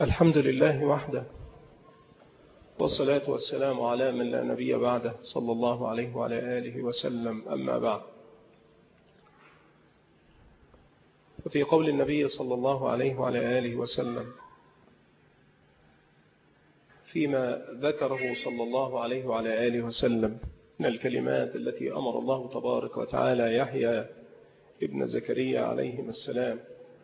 الحمد لله وحده، والصلاة والسلام على من لا نبي بعده صلى الله عليه وعلى آله وسلم. أما بعد، وفي قول النبي صلى الله عليه وعلى آله وسلم فيما ذكره صلى الله عليه وعلى آله وسلم من الكلمات التي أمر الله تبارك وتعالى يحيى ابن زكريا عليهما السلام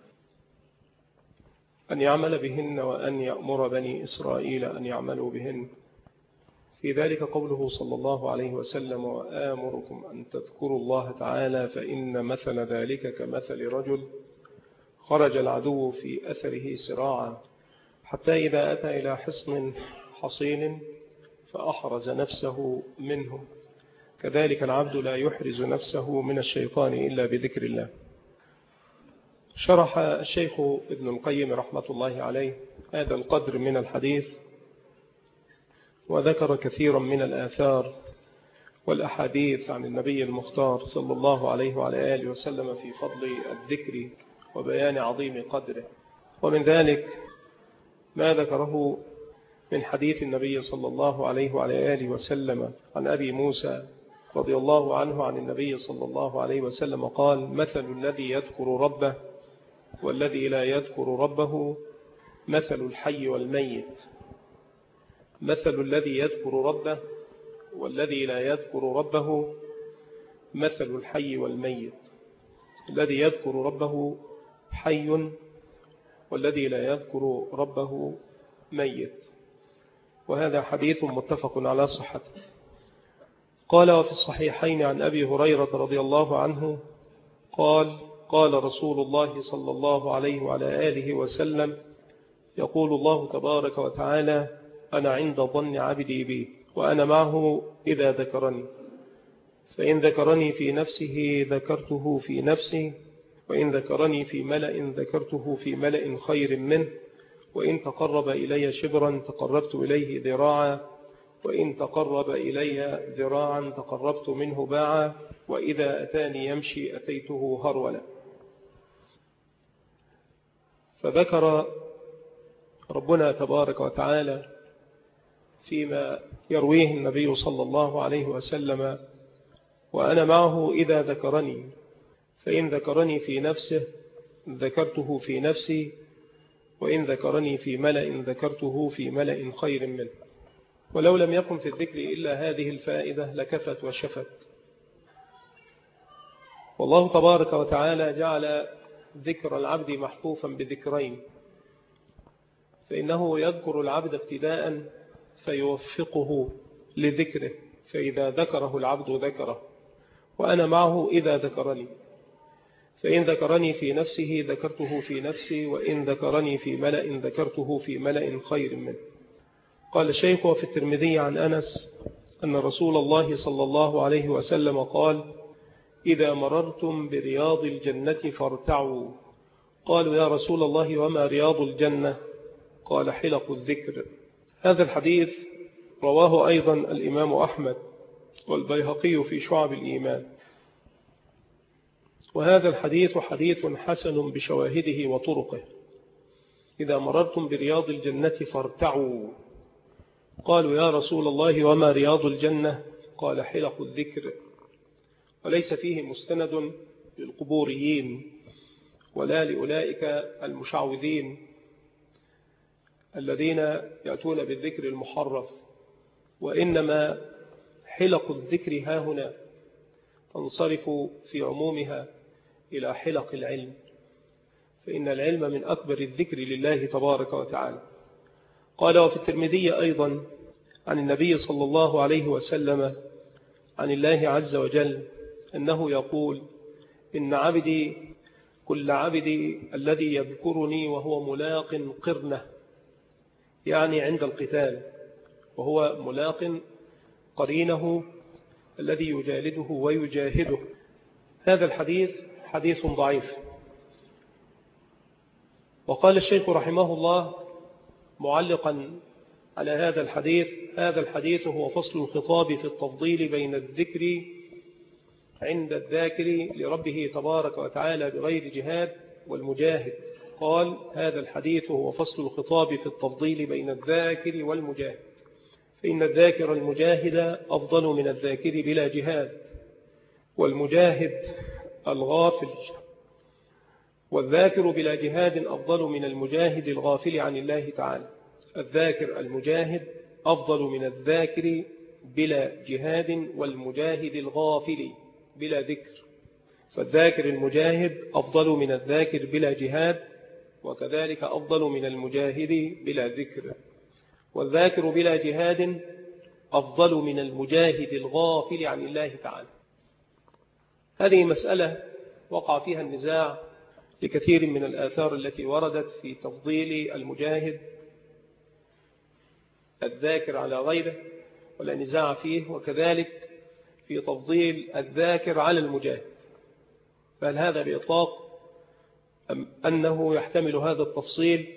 أن يعمل بهن وأن يأمر بني إسرائيل أن يعملوا بهن. في ذلك قوله صلى الله عليه وسلم: وآمركم أن تذكروا الله تعالى فإن مثل ذلك كمثل رجل خرج العدو في أثره سراعا حتى إذا أتى إلى حصن حصين فأحرز نفسه منه، كذلك العبد لا يحرز نفسه من الشيطان إلا بذكر الله. شرح الشيخ ابن القيم رحمة الله عليه هذا القدر من الحديث، وذكر كثيرا من الآثار والأحاديث عن النبي المختار صلى الله عليه وعلى آله وسلم في فضل الذكر وبيان عظيم قدره. ومن ذلك ما ذكره من حديث النبي صلى الله عليه وعلى آله وسلم عن أبي موسى رضي الله عنه عن النبي صلى الله عليه وسلم قال: مثل الذي يذكر ربه والذي لا يذكر ربه مثل الحي والميت. مثل الذي يذكر ربه والذي لا يذكر ربه مثل الحي والميت. الذي يذكر ربه حي والذي لا يذكر ربه ميت. وهذا حديث متفق على صحته. قال: وفي الصحيحين عن أبي هريرة رضي الله عنه قال: قال رسول الله صلى الله عليه وعلى آله وسلم: يقول الله تبارك وتعالى: أنا عند ظن عبدي بي وأنا معه إذا ذكرني، فإن ذكرني في نفسه ذكرته في نفسي، وإن ذكرني في ملأ ذكرته في ملأ خير منه، وإن تقرب إلي شبرا تقربت إليه ذراعا، وإن تقرب إلي ذراعا تقربت منه باعا، وإذا أتاني يمشي أتيته هرولا. فذكر ربنا تبارك وتعالى فيما يرويه النبي صلى الله عليه وسلم: وأنا معه إذا ذكرني، فإن ذكرني في نفسه ذكرته في نفسي، وإن ذكرني في ملأ ذكرته في ملأ خير منه. ولو لم يكن في الذكر إلا هذه الفائدة لكفت وشفت. والله تبارك وتعالى جعل ذكر العبد محفوفا بذكرين، فإنه يذكر العبد ابتداء فيوفقه لذكره، فإذا ذكره العبد ذكره. وأنا معه إذا ذكرني، فإن ذكرني في نفسه ذكرته في نفسي، وإن ذكرني في ملأ ذكرته في ملأ خير منه. قال الشيخ: وفي الترمذي عن أنس أن رسول الله صلى الله عليه وسلم قال: إذا مررتم برياض الجنة فارتعوا. قالوا: يا رسول الله وما رياض الجنة؟ قال: حلق الذكر. هذا الحديث رواه أيضا الإمام أحمد والبيهقي في شعب الإيمان. وهذا الحديث حديث حسن بشواهده وطرقه. إذا مررتم برياض الجنة فارتعوا. قالوا: يا رسول الله وما رياض الجنة؟ قال: حلق الذكر. وليس فيه مستند للقبوريين ولا لأولئك المشعوذين الذين يأتون بالذكر المحرف، وإنما حلق الذكر ها هنا تنصرف في عمومها إلى حلق العلم، فإن العلم من أكبر الذكر لله تبارك وتعالى. قال: وفي الترمذي أيضا عن النبي صلى الله عليه وسلم عن الله عز وجل أنه يقول: إن عبدي كل عبدي الذي يذكرني وهو ملاق قرنه، يعني عند القتال، وهو ملاق قرينه الذي يجالده ويجاهده. هذا الحديث حديث ضعيف. وقال الشيخ رحمه الله معلقا على هذا الحديث: هذا الحديث هو فصل الخطاب في التفضيل بين الذكر عند الذاكر لربه تبارك وتعالى بغير جهاد والمجاهد، قال: هذا الحديث هو فصل الخطاب في التفضيل بين الذاكر والمجاهد، فإن الذاكر المجاهد أفضل من الذاكر بلا جهاد، والمجاهد الغافل والذاكر بلا جهاد أفضل من المجاهد الغافل عن الله تعالى. الذاكر المجاهد أفضل من الذاكر بلا جهاد والمجاهد الغافل بلا ذكر، فالذاكر المجاهد أفضل من الذاكر بلا جهاد، وكذلك أفضل من المجاهد بلا ذكر، والذاكر بلا جهاد أفضل من المجاهد الغافل عن الله تعالى. هذه مسألة وقع فيها النزاع لكثير من الآثار التي وردت في تفضيل المجاهد الذاكر على غيره، ولا نزاع فيه، وكذلك في تفضيل الذاكر على المجاهد، فهل هذا بإطلاق أم أنه يحتمل هذا التفصيل؟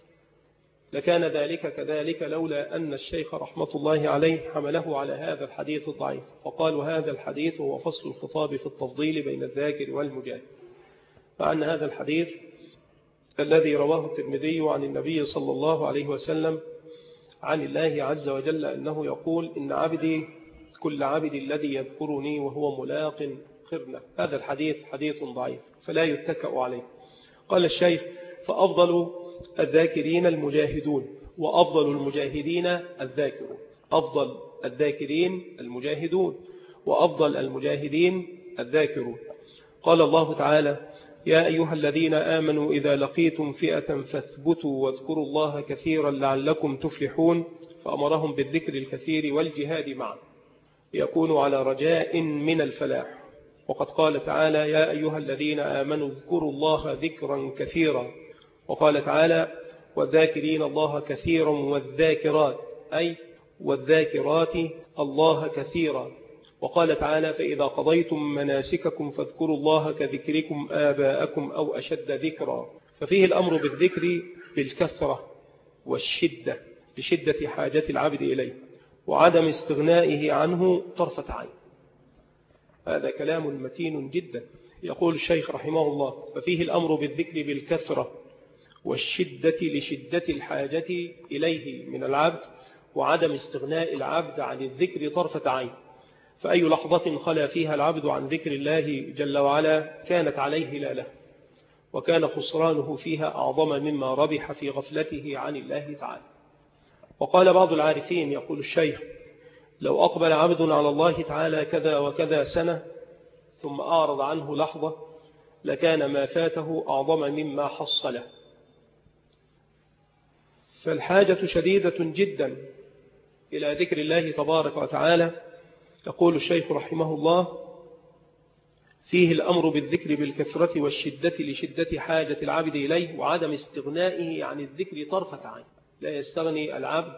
لكان ذلك كذلك لولا أن الشيخ رحمة الله عليه حمله على هذا الحديث الضعيف، فقالوا هذا الحديث هو فصل الخطاب في التفضيل بين الذاكر والمجاهد، مع أن هذا الحديث الذي رواه الترمذي عن النبي صلى الله عليه وسلم عن الله عز وجل أنه يقول: إن عبدي كل عبد الذي يذكرني وهو ملاق قرنه، هذا الحديث حديث ضعيف فلا يتكأ عليه. قال الشيخ: فأفضل الذاكرين المجاهدون، وأفضل المجاهدين الذاكرون. أفضل الذاكرين المجاهدون، وأفضل المجاهدين الذاكرون. قال الله تعالى: يا أيها الذين آمنوا إذا لقيتم فئة فاثبتوا واذكروا الله كثيرا لعلكم تفلحون، فأمرهم بالذكر الكثير والجهاد معا ليكونوا على رجاء من الفلاح. وقد قال تعالى: يا أيها الذين آمنوا اذكروا الله ذكرا كثيرا. وقال تعالى: والذاكرين الله كثيرا والذاكرات، أي والذاكرات الله كثيرا. وقال تعالى: فإذا قضيتم مناسككم فاذكروا الله كذكركم آباءكم أو أشد ذكرا. ففيه الأمر بالذكر بالكثرة والشدة لشدة حاجة العبد إليه وعدم استغنائه عنه طرفة عين. هذا كلام متين جدا. يقول الشيخ رحمه الله: ففيه الأمر بالذكر بالكثرة والشدة لشدة الحاجة إليه من العبد وعدم استغناء العبد عن الذكر طرفة عين. فأي لحظة خلا فيها العبد عن ذكر الله جل وعلا كانت عليه لا له، وكان خسرانه فيها أعظم مما ربح في غفلته عن الله تعالى. وقال بعض العارفين، يقول الشيخ: لو أقبل عبد على الله تعالى كذا وكذا سنة ثم أعرض عنه لحظة لكان ما فاته أعظم مما حصله. فالحاجة شديدة جدا إلى ذكر الله تبارك وتعالى. يقول الشيخ رحمه الله: فيه الأمر بالذكر بالكثرة والشدة لشدة حاجة العبد إليه وعدم استغنائه عن الذكر طرفة عين. لا يستغني العبد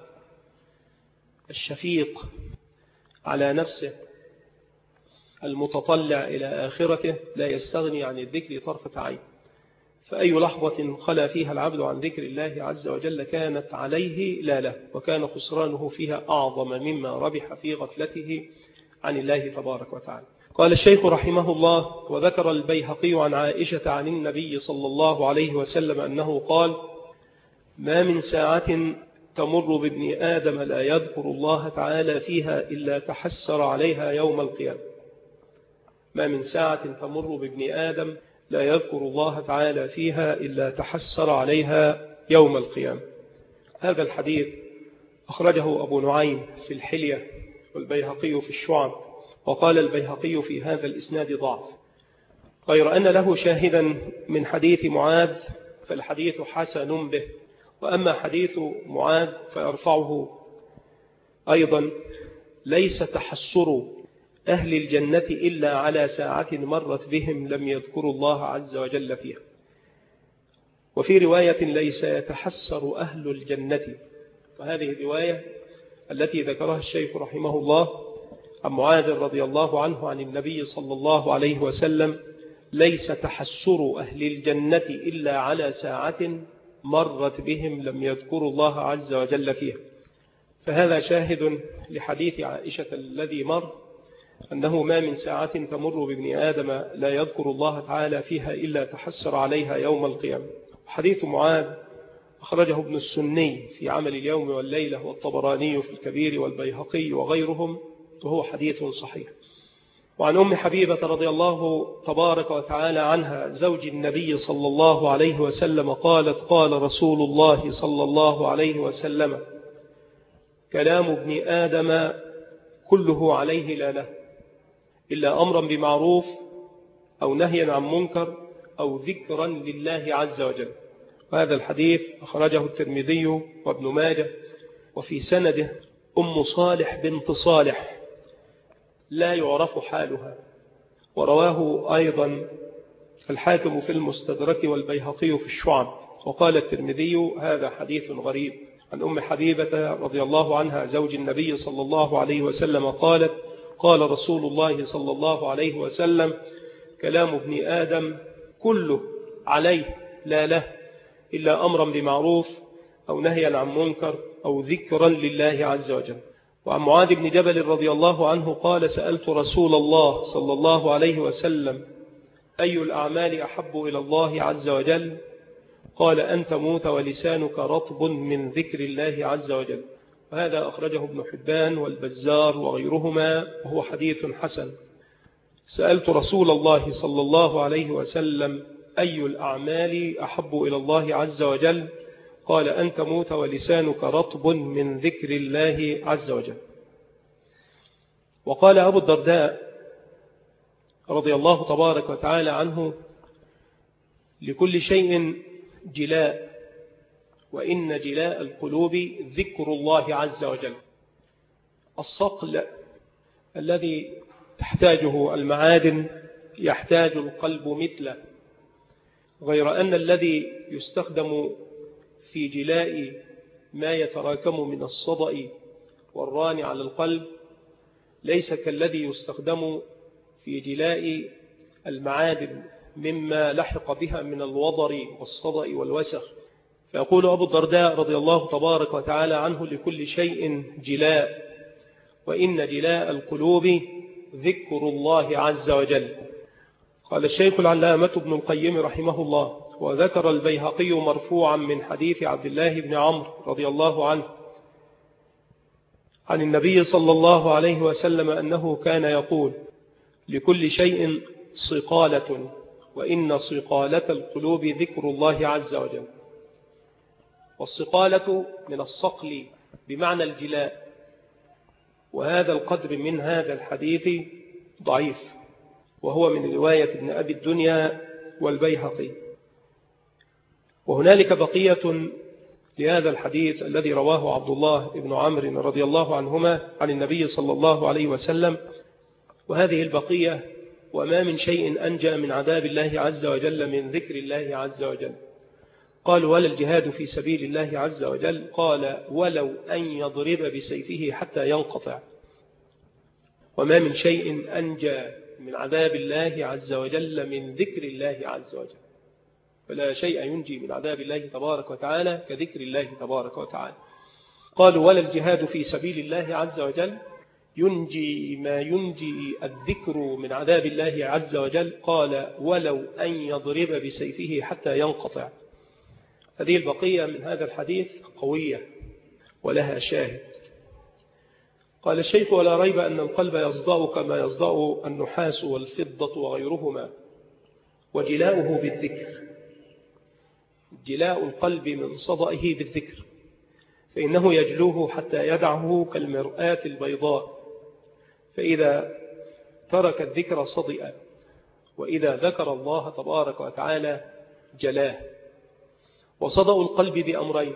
الشفيق على نفسه المتطلع إلى آخرته، لا يستغني عن الذكر طرفة عين. فأي لحظة خلا فيها العبد عن ذكر الله عز وجل كانت عليه لا له، وكان خسرانه فيها أعظم مما ربح في غفلته عن الله تبارك وتعالى. قال الشيخ رحمه الله: وذكر البيهقي عن عائشة عن النبي صلى الله عليه وسلم أنه قال: ما من ساعة تمر بابن آدم لا يذكر الله تعالى فيها إلا تحسر عليها يوم القيامة. ما من ساعة تمر بابن آدم لا يذكر الله تعالى فيها إلا تحسر عليها يوم القيامة. هذا الحديث أخرجه أبو نعيم في الحلية والبيهقي في الشعب، وقال البيهقي في هذا الإسناد ضعف، غير أن له شاهدا من حديث معاذ فالحديث حسن به. وأما حديث معاذ فيرفعه أيضا: ليس تحسر أهل الجنة إلا على ساعة مرت بهم لم يذكروا الله عز وجل فيها. وفي رواية: ليس يتحسر أهل الجنة. وهذه الرواية التي ذكرها الشيخ رحمه الله عن معاذ رضي الله عنه عن النبي صلى الله عليه وسلم: ليس تحسر أهل الجنة إلا على ساعة مرت بهم لم يذكروا الله عز وجل فيها. فهذا شاهد لحديث عائشة الذي مر، أنه ما من ساعة تمر بابن آدم لا يذكر الله تعالى فيها إلا تحسر عليها يوم القيامة. حديث معاذ أخرجه ابن السني في عمل اليوم والليلة والطبراني في الكبير والبيهقي وغيرهم، وهو حديث صحيح. وعن أم حبيبة رضي الله تبارك وتعالى عنها زوج النبي صلى الله عليه وسلم قالت: قال رسول الله صلى الله عليه وسلم: كلام ابن آدم كله عليه لا له إلا أمرا بمعروف أو نهيا عن منكر أو ذكرا لله عز وجل. وهذا الحديث أخرجه الترمذي وابن ماجه، وفي سنده أم صالح بنت صالح لا يعرف حالها، ورواه أيضا الحاكم في المستدرك والبيهقي في الشعب. وقال الترمذي: هذا حديث غريب. عن أم حبيبة رضي الله عنها زوج النبي صلى الله عليه وسلم قالت: قال رسول الله صلى الله عليه وسلم: كلام ابن آدم كله عليه لا له إلا أمرا بمعروف أو نهيا عن منكر أو ذكرا لله عز وجل. وعن معاذ بن جبل رضي الله عنه قال: سألت رسول الله صلى الله عليه وسلم: أي الأعمال أحب إلى الله عز وجل؟ قال: أن تموت ولسانك رطب من ذكر الله عز وجل. وهذا أخرجه ابن حبان والبزار وغيرهما، وهو حديث حسن. سألت رسول الله صلى الله عليه وسلم: أي الأعمال أحب إلى الله عز وجل؟ قال: أن تموت ولسانك رطب من ذكر الله عز وجل. وقال أبو الدرداء رضي الله تبارك وتعالى عنه: لكل شيء جلاء، وإن جلاء القلوب ذكر الله عز وجل. الصقل الذي تحتاجه المعادن يحتاج القلب مثله، غير أن الذي يستخدم في جلاء ما يتراكم من الصدأ والران على القلب ليس كالذي يستخدم في جلاء المعادن مما لحق بها من الوضر والصدأ والوسخ. فيقول أبو الدرداء رضي الله تبارك وتعالى عنه: لكل شيء جلاء، وإن جلاء القلوب ذكر الله عز وجل. قال الشيخ العلامة ابن القيم رحمه الله: وذكر البيهقي مرفوعا من حديث عبد الله بن عمرو رضي الله عنه عن النبي صلى الله عليه وسلم أنه كان يقول: لكل شيء صقالة، وإن صقالة القلوب ذكر الله عز وجل. والصقالة من الصقل بمعنى الجلاء، وهذا القدر من هذا الحديث ضعيف، وهو من رواية ابن أبي الدنيا والبيهقي. وهنالك بقية لهذا الحديث الذي رواه عبد الله بن عمرو رضي الله عنهما عن النبي صلى الله عليه وسلم، وهذه البقية: وما من شيء أنجى من عذاب الله عز وجل من ذكر الله عز وجل. قال: ولا الجهاد في سبيل الله عز وجل؟ قال: ولو أن يضرب بسيفه حتى ينقطع. وما من شيء أنجى من عذاب الله عز وجل من ذكر الله عز وجل. فلا شيء ينجي من عذاب الله تبارك وتعالى كذكر الله تبارك وتعالى. قالوا: ولا الجهاد في سبيل الله عز وجل؟ ينجي ما ينجي الذكر من عذاب الله عز وجل. قال: ولو أن يضرب بسيفه حتى ينقطع. هذه البقية من هذا الحديث قوية ولها شاهد. قال الشيخ: ولا ريب أن القلب يصدأ كما يصدأ النحاس والفضة وغيرهما، وجلاؤه بالذكر. جلاء القلب من صدئه بالذكر، فإنه يجلوه حتى يدعه كالمرآة البيضاء، فإذا ترك الذكر صدئ، وإذا ذكر الله تبارك وتعالى جلاه. وصدأ القلب بأمرين: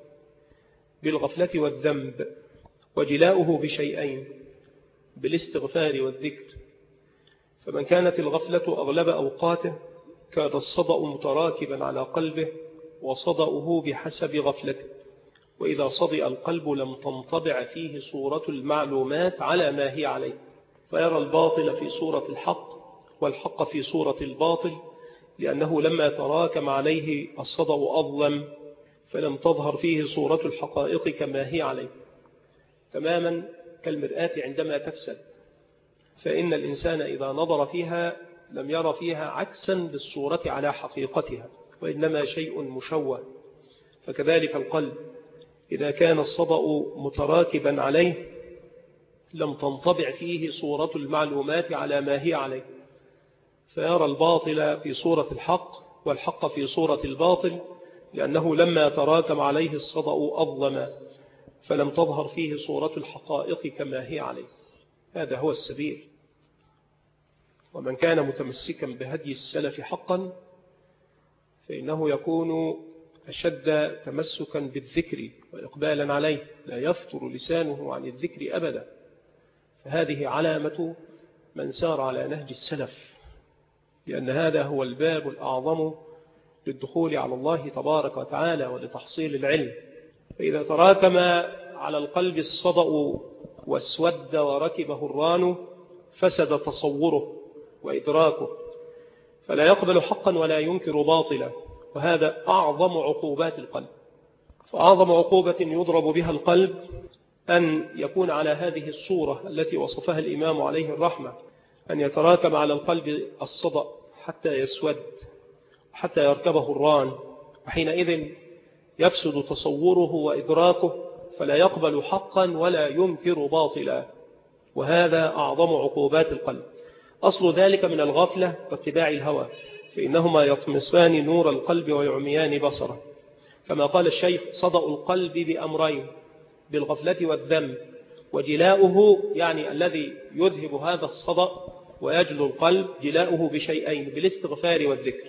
بالغفلة والذنب، وجلاؤه بشيئين: بالاستغفار والذكر. فمن كانت الغفلة أغلب أوقاته كان الصدأ متراكبا على قلبه، وصدأه بحسب غفلته. وإذا صدئ القلب لم تنطبع فيه صورة المعلومات على ما هي عليه، فيرى الباطل في صورة الحق والحق في صورة الباطل، لأنه لما تراكم عليه الصدأ أظلم، فلم تظهر فيه صورة الحقائق كما هي عليه، تماما كالمرآة عندما تفسد، فإن الإنسان إذا نظر فيها لم يرى فيها عكسا للصورة على حقيقتها، وإنما شيء مشوه. فكذلك القلب إذا كان الصدأ متراكبا عليه لم تنطبع فيه صورة المعلومات على ما هي عليه، فيرى الباطل في صورة الحق والحق في صورة الباطل، لأنه لما تراكم عليه الصدأ أظلم فلم تظهر فيه صورة الحقائق كما هي عليه. هذا هو السبيل. ومن كان متمسكا بهدي السلف حقا فإنه يكون أشد تمسكا بالذكر وإقبالا عليه، لا يفتر لسانه عن الذكر أبدا. فهذه علامة من سار على نهج السلف، لأن هذا هو الباب الأعظم للدخول على الله تبارك وتعالى ولتحصيل العلم. فإذا تراكم على القلب الصدأ واسود وركبه الران فسد تصوره وإدراكه، فلا يقبل حقا ولا ينكر باطلا، وهذا أعظم عقوبات القلب. فأعظم عقوبة يضرب بها القلب أن يكون على هذه الصورة التي وصفها الإمام عليه الرحمة، أن يتراكم على القلب الصدأ حتى يسود حتى يركبه الران، وحينئذ يفسد تصوره وإدراكه فلا يقبل حقا ولا ينكر باطلا، وهذا أعظم عقوبات القلب. أصل ذلك من الغفلة واتباع الهوى، فإنهما يطمسان نور القلب ويعميان بصره. كما قال الشيخ: صدأ القلب بأمرين، بالغفلة والذنب، وجلاؤه يعني الذي يذهب هذا الصدأ ويجلو القلب جلاؤه بشيئين، بالاستغفار والذكر.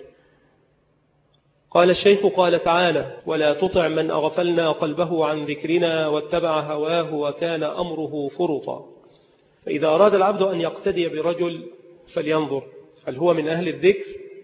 قال الشيخ: قال تعالى: ولا تطع من أغفلنا قلبه عن ذكرنا واتبع هواه وكان أمره فرطا. فإذا أراد العبد أن يقتدي برجل فلينظر هل هو من أهل الذكر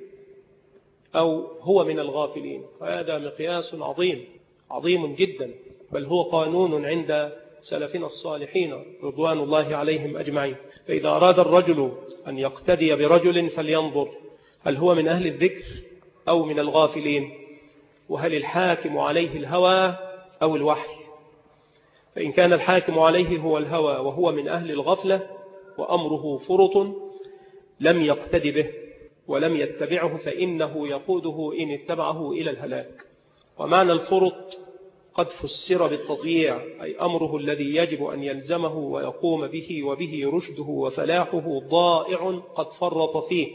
أو هو من الغافلين. وهذا مقياس عظيم جدا، بل هو قانون عند سلفنا الصالحين رضوان الله عليهم أجمعين. فإذا أراد الرجل أن يقتدي برجل فلينظر هل هو من أهل الذكر أو من الغافلين، وهل الحاكم عليه الهوى أو الوحي. فإن كان الحاكم عليه هو الهوى وهو من أهل الغفلة وأمره فرط لم يقتدي به ولم يتبعه، فإنه يقوده إن اتبعه إلى الهلاك. ومعنى الفرط قد فسر بالتضييع، أي أمره الذي يجب أن يلزمه ويقوم به وبه رشده وفلاحه ضائع قد فرط فيه.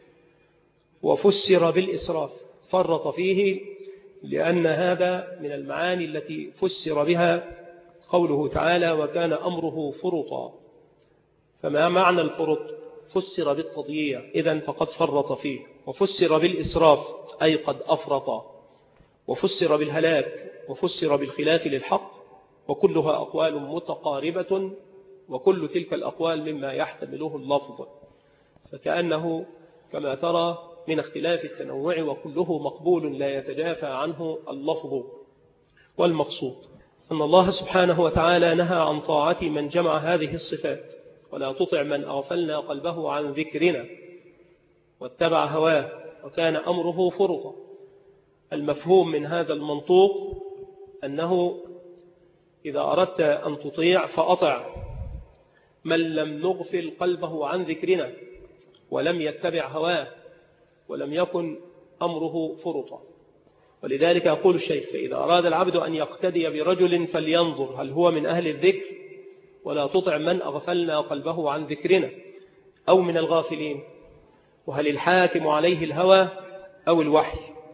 وفسر بالإسراف، فرط فيه لأن هذا من المعاني التي فسر بها قوله تعالى: وكان أمره فرطا. فما معنى الفرط؟ فسر بالتضييع، إذن فقد فرط فيه. وفسر بالإسراف أي قد أفرط. وفسر بالهلاك، وفسر بالخلاف للحق، وكلها أقوال متقاربة، وكل تلك الأقوال مما يحتمله اللفظ، فكأنه كما ترى من اختلاف التنوع، وكله مقبول لا يتجافى عنه اللفظ. والمقصود أن الله سبحانه وتعالى نهى عن طاعة من جمع هذه الصفات: ولا تطع من أغفلنا قلبه عن ذكرنا واتبع هواه وكان أمره فرطا. المفهوم من هذا المنطوق أنه إذا أردت أن تطيع فأطع من لم نغفل قلبه عن ذكرنا ولم يتبع هواه ولم يكن أمره فرطا. ولذلك يقول الشيخ: فإذا أراد العبد أن يقتدي برجل فلينظر هل هو من أهل الذكر ولا تطع من أغفلنا قلبه عن ذكرنا أو من الغافلين، وهل الحاكم عليه الهوى أو الوحي،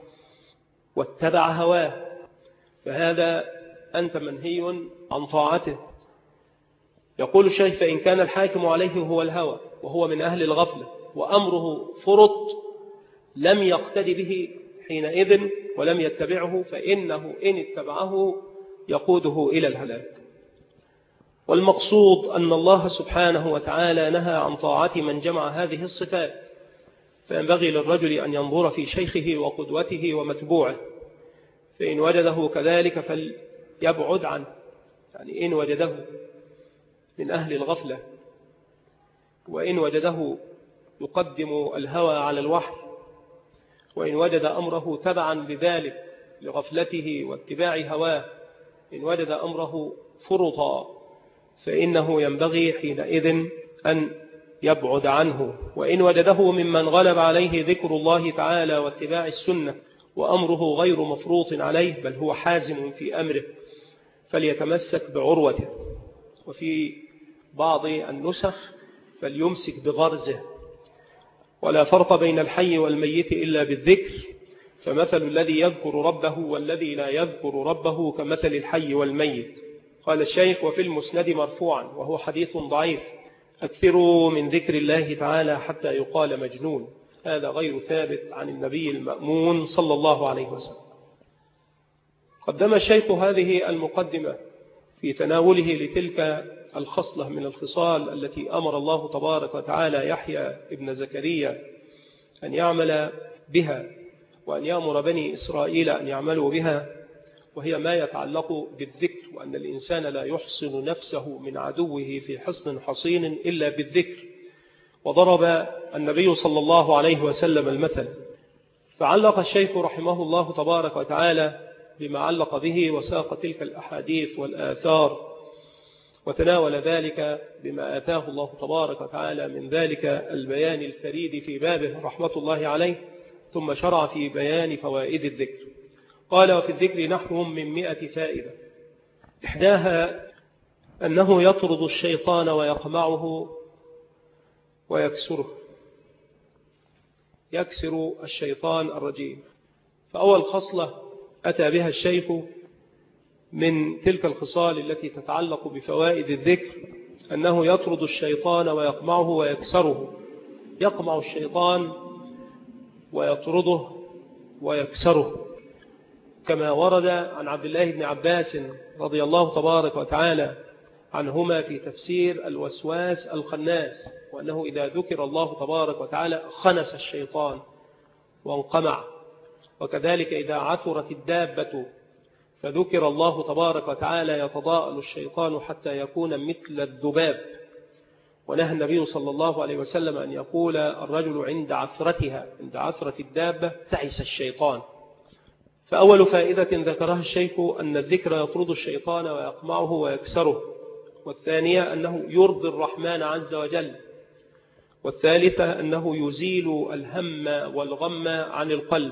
واتبع هواه، فهذا أنت منهي عن طاعته. يقول الشيخ: فإن كان الحاكم عليه هو الهوى وهو من أهل الغفلة وأمره فرط لم يقتدي به حينئذ ولم يتبعه، فإنه إن اتبعه يقوده إلى الهلاك. والمقصود أن الله سبحانه وتعالى نهى عن طاعة من جمع هذه الصفات، فينبغي للرجل أن ينظر في شيخه وقدوته ومتبوعه، فإن وجده كذلك فليبعد عنه. يعني إن وجده من أهل الغفلة، وإن وجده يقدم الهوى على الوحي، وإن وجد أمره تبعا لذلك لغفلته واتباع هواه، إن وجد أمره فرطا فإنه ينبغي حينئذ أن يبعد عنه. وإن وجده ممن غلب عليه ذكر الله تعالى واتباع السنة وأمره غير مفروط عليه بل هو حازم في أمره فليتمسك بعروته، وفي بعض النسخ فليمسك بغرزه. ولا فرق بين الحي والميت إلا بالذكر، فمثل الذي يذكر ربه والذي لا يذكر ربه كمثل الحي والميت. قال الشيخ: وفي المسند مرفوعا وهو حديث ضعيف: أكثروا من ذكر الله تعالى حتى يقال مجنون. هذا غير ثابت عن النبي المأمون صلى الله عليه وسلم. قدم الشيخ هذه المقدمة في تناوله لتلك الخصلة من الخصال التي أمر الله تبارك وتعالى يحيى ابن زكريا أن يعمل بها وأن يأمر بني إسرائيل أن يعملوا بها، وهي ما يتعلق بالذكر، وأن الإنسان لا يحصن نفسه من عدوه في حصن حصين إلا بالذكر. وضرب النبي صلى الله عليه وسلم المثل، فعلق الشيخ رحمه الله تبارك وتعالى بما علق به وساق تلك الأحاديث والآثار، وتناول ذلك بما آتاه الله تبارك وتعالى من ذلك البيان الفريد في بابه رحمة الله عليه، ثم شرع في بيان فوائد الذكر. قال: وفي الذكر نحو من 100 فائدة، إحداها أنه يطرد الشيطان ويقمعه ويكسره، يكسر الشيطان الرجيم. فأول خصلة أتى بها الشيخ من تلك الخصال التي تتعلق بفوائد الذكر أنه يطرد الشيطان ويقمعه ويكسره. يقمع الشيطان ويطرده ويكسره، كما ورد عن عبد الله بن عباس رضي الله تبارك وتعالى عنهما في تفسير الوسواس الخناس، وأنه إذا ذكر الله تبارك وتعالى خنس الشيطان وانقمع. وكذلك إذا عثرت الدابة فذكر الله تبارك وتعالى يتضاءل الشيطان حتى يكون مثل الذباب. ونهى النبي صلى الله عليه وسلم أن يقول الرجل عند عثرتها، عند عثرة الدابة، تعس الشيطان. فأول فائدة ذكرها الشيخ أن الذكر يطرد الشيطان ويقمعه ويكسره، والثانية أنه يرضي الرحمن عز وجل، والثالثة أنه يزيل الهم والغم عن القلب،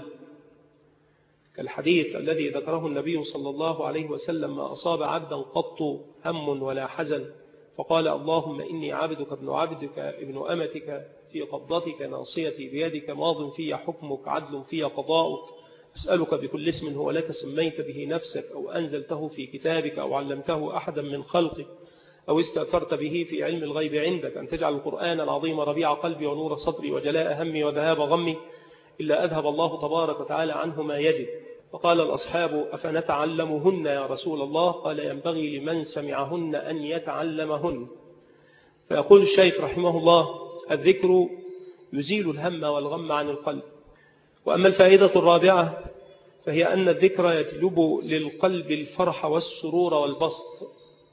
كالحديث الذي ذكره النبي صلى الله عليه وسلم: ما أصاب عبدا قط هم ولا حزن، فقال: اللهم إني عبدك ابن عبدك ابن أمتك في قبضتك ناصيتي بيدك ماض في حكمك عدل في قضاؤك، أسألك بكل اسم هو لك سميت به نفسك أو أنزلته في كتابك أو علمته أحدا من خلقك أو استأثرت به في علم الغيب عندك أن تجعل القرآن العظيم ربيع قلبي ونور صدري وجلاء همي وذهاب غمي، إلا أذهب الله تبارك وتعالى عنه ما يجب. فقال الأصحاب: أفنتعلمهن يا رسول الله؟ قال: ينبغي لمن سمعهن أن يتعلمهن. فيقول الشيخ رحمه الله: الذكر يزيل الهم والغم عن القلب. وأما الفائدة الرابعة فهي أن الذكر يجلب للقلب الفرح والسرور والبسط.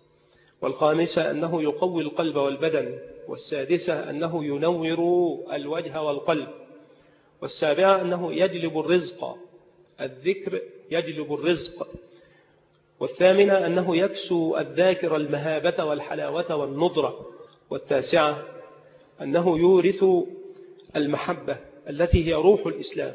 والخامسة أنه يقوي القلب والبدن. والسادسة أنه ينور الوجه والقلب. والسابعة أنه يجلب الرزق، الذكر يجلب الرزق. والثامنة أنه يكسو الذاكر المهابة والحلاوة والنضرة. والتاسعة أنه يورث المحبة التي هي روح الإسلام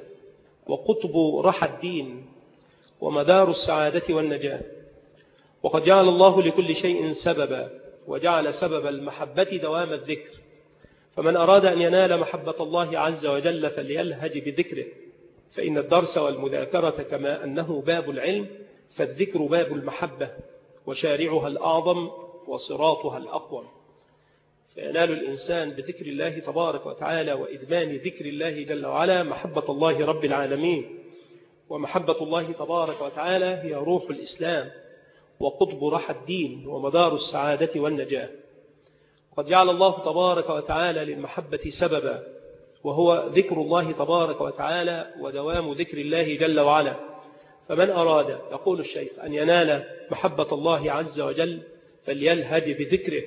وقطب رحى الدين ومدار السعادة والنجاة. وقد جعل الله لكل شيء سببا، وجعل سبب المحبة دوام الذكر. فمن أراد أن ينال محبة الله عز وجل فليلهج بذكره، فإن الدرس والمذاكرة كما أنه باب العلم فالذكر باب المحبة، وشارعها الأعظم وصراطها الأقوم. فينال الإنسان بذكر الله تبارك وتعالى وإدمان ذكر الله جل وعلا محبة الله رب العالمين. ومحبة الله تبارك وتعالى هي روح الإسلام وقطب رحى الدين ومدار السعادة والنجاة. وقد جعل الله تبارك وتعالى للمحبة سببا، وهو ذكر الله تبارك وتعالى ودوام ذكر الله جل وعلا. فمن أراد، يقول الشيخ، أن ينال محبة الله عز وجل فليلهج بذكره،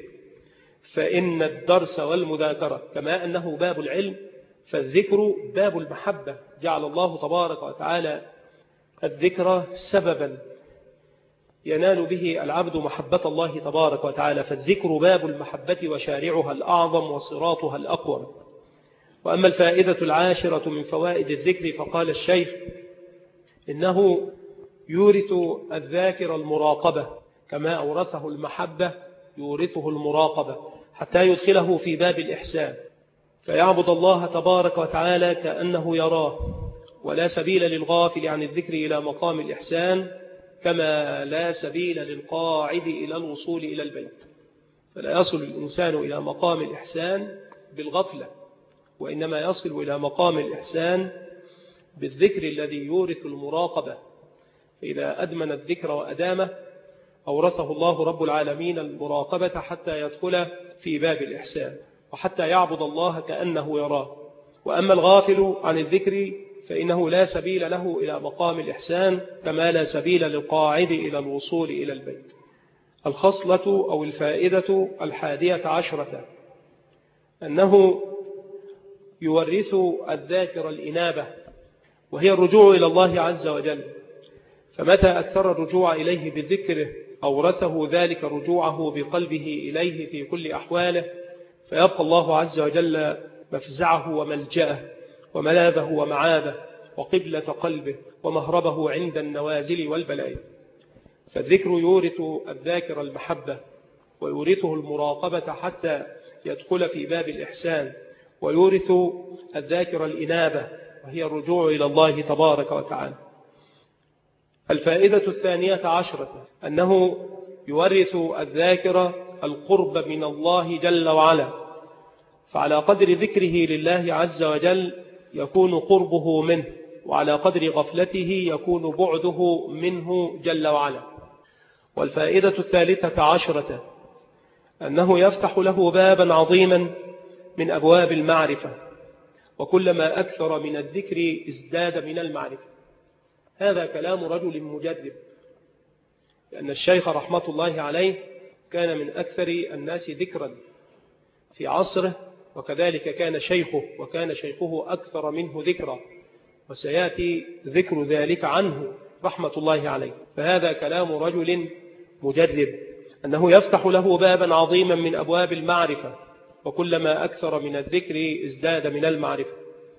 فإن الدرس والمذاكرة كما أنه باب العلم فالذكر باب المحبة. جعل الله تبارك وتعالى الذكر سببا ينال به العبد محبة الله تبارك وتعالى، فالذكر باب المحبة وشارعها الأعظم وصراطها الأقوم. وأما الفائدة العاشرة من فوائد الذكر فقال الشيخ: إنه يورث الذاكر المراقبة كما أورثه المحبة يورثه المراقبة حتى يدخله في باب الإحسان، فيعبد الله تبارك وتعالى كأنه يراه، ولا سبيل للغافل عن الذكر إلى مقام الإحسان كما لا سبيل للقاعد إلى الوصول إلى البيت. فلا يصل الإنسان إلى مقام الإحسان بالغفلة، وإنما يصل إلى مقام الإحسان بالذكر الذي يورث المراقبة. فإذا أدمن الذكر وأدامه أورثه الله رب العالمين المراقبة حتى يدخل في باب الإحسان وحتى يعبد الله كأنه يراه. وأما الغافل عن الذكر فإنه لا سبيل له إلى مقام الإحسان كما لا سبيل للقاعد إلى الوصول إلى البيت. الخصلة أو الفائدة 11 أنه يورث الذاكر الإنابة، وهي الرجوع إلى الله عز وجل، فمتى أكثر الرجوع إليه بذكره أورثه ذلك رجوعه بقلبه إليه في كل أحواله، فيبقى الله عز وجل مفزعه وملجأه وملاذه ومعاده وقبلة قلبه ومهربه عند النوازل والبلايا. فالذكر يورث الذاكر المحبة ويورثه المراقبة حتى يدخل في باب الإحسان، ويورث الذاكر الإنابة وهي الرجوع إلى الله تبارك وتعالى. الفائدة 12 أنه يورث الذاكر القرب من الله جل وعلا، فعلى قدر ذكره لله عز وجل يكون قربه منه، وعلى قدر غفلته يكون بعده منه جل وعلا. والفائدة 13 أنه يفتح له بابا عظيما من أبواب المعرفة، وكلما أكثر من الذكر ازداد من المعرفة. هذا كلام رجل مجرب، لأن الشيخ رحمة الله عليه كان من أكثر الناس ذكرا في عصره، وكذلك كان شيخه، وكان شيخه أكثر منه ذكرا، وسيأتي ذكر ذلك عنه رحمة الله عليه. فهذا كلام رجل مجرب، أنه يفتح له بابا عظيما من أبواب المعرفة، وكلما أكثر من الذكر ازداد من المعرفة.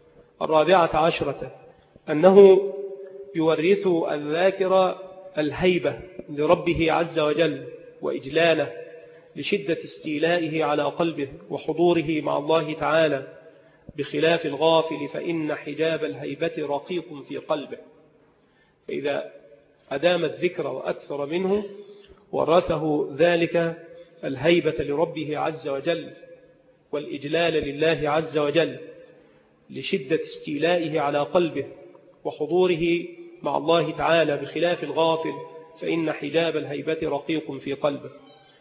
14 أنه يورث الذاكر الهيبة لربه عز وجل وإجلاله لشدة استيلائه على قلبه وحضوره مع الله تعالى، بخلاف الغافل فإن حجاب الهيبة رقيق في قلبه. فإذا أدام الذكر وأكثر منه ورثه ذلك الهيبة لربه عز وجل والإجلال لله عز وجل لشدة استيلائه على قلبه وحضوره مع الله تعالى، بخلاف الغافل فإن حجاب الهيبة رقيق في قلبه.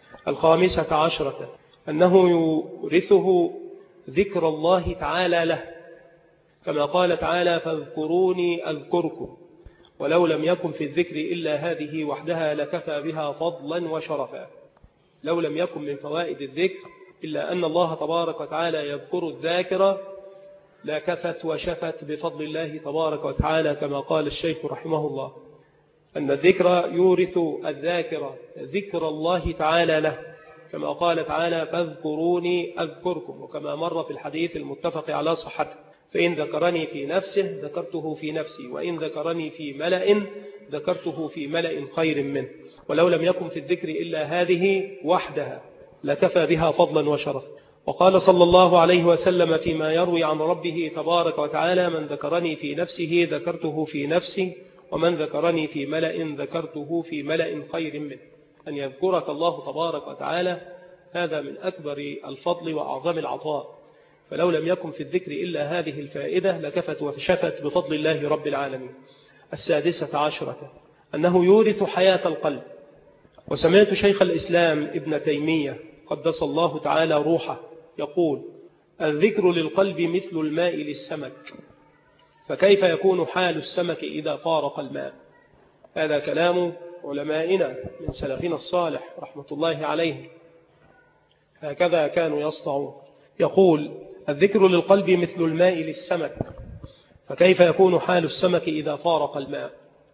15 أنه يورثه ذكر الله تعالى له، كما قال تعالى فاذكروني أذكركم، ولو لم يكن في الذكر إلا هذه وحدها لكفى بها فضلا وشرفا. لو لم يكن من فوائد الذكر إلا أن الله تبارك وتعالى يذكر الذاكرة لكفت وشفت بفضل الله تبارك وتعالى، كما قال الشيخ رحمه الله أن الذكر يورث الذاكرة ذكر الله تعالى له، كما قال تعالى فاذكروني أذكركم، وكما مر في الحديث المتفق على صحته فإن ذكرني في نفسه ذكرته في نفسي، وإن ذكرني في ملأ ذكرته في ملأ خير منه. ولو لم يكن في الذكر إلا هذه وحدها لكفى بها فضلا وشرف. وقال صلى الله عليه وسلم فيما يروي عن ربه تبارك وتعالى من ذكرني في نفسه ذكرته في نفسي، ومن ذكرني في ملأ ذكرته في ملأ خير منه. أن يذكرك الله تبارك وتعالى هذا من أكبر الفضل وأعظم العطاء، فلو لم يكن في الذكر إلا هذه الفائدة لكفت وشفت بفضل الله رب العالمين. 16 أنه يورث حياة القلب. وسمعت شيخ الإسلام ابن تيمية قدس الله تعالى روحه يقول الذكر للقلب مثل الماء للسمك، فكيف يكون حال السمك إذا فارق الماء؟ هذا كلام علمائنا من سلفنا الصالح رحمة الله عليهم، هكذا كانوا يصنعون. يقول الذكر للقلب مثل الماء للسمك، فكيف يكون حال السمك إذا فارق الماء؟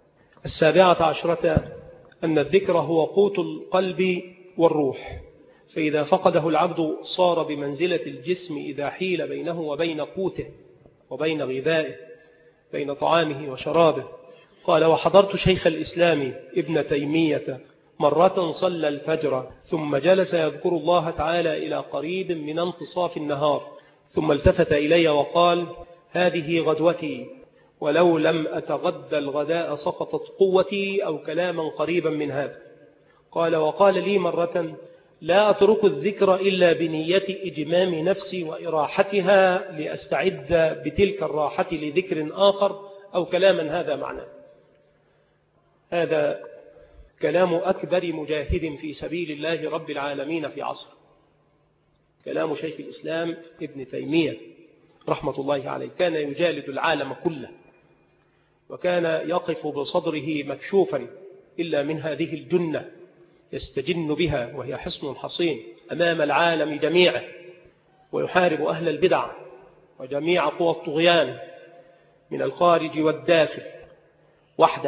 17 أن الذكر هو قوت القلب والروح، فإذا فقده العبد صار بمنزلة الجسم إذا حيل بينه وبين قوته وبين غذائه، بين طعامه وشرابه. قال: وحضرت شيخ الإسلام ابن تيمية مرة صلى الفجر ثم جلس يذكر الله تعالى إلى قريب من انتصاف النهار، ثم التفت إلي وقال: هذه غدوتي، ولو لم أتغدى الغداء سقطت قوتي، أو كلاما قريبا من هذا. قال: وقال لي مرة: لا أترك الذكر إلا بنية إجمام نفسي وإراحتها لأستعد بتلك الراحة لذكر آخر، أو كلاما هذا معناه. هذا كلام أكبر مجاهد في سبيل الله رب العالمين في عصر، كلام شيخ الإسلام ابن تيمية رحمة الله عليه. كان يجالد العالم كله، وكان يقف بصدره مكشوفا إلا من هذه الجنة يستجن بها، وهي حصن حصين أمام العالم جميعه، ويحارب أهل البدع وجميع قوى الطغيان من الخارج والداخل وحده،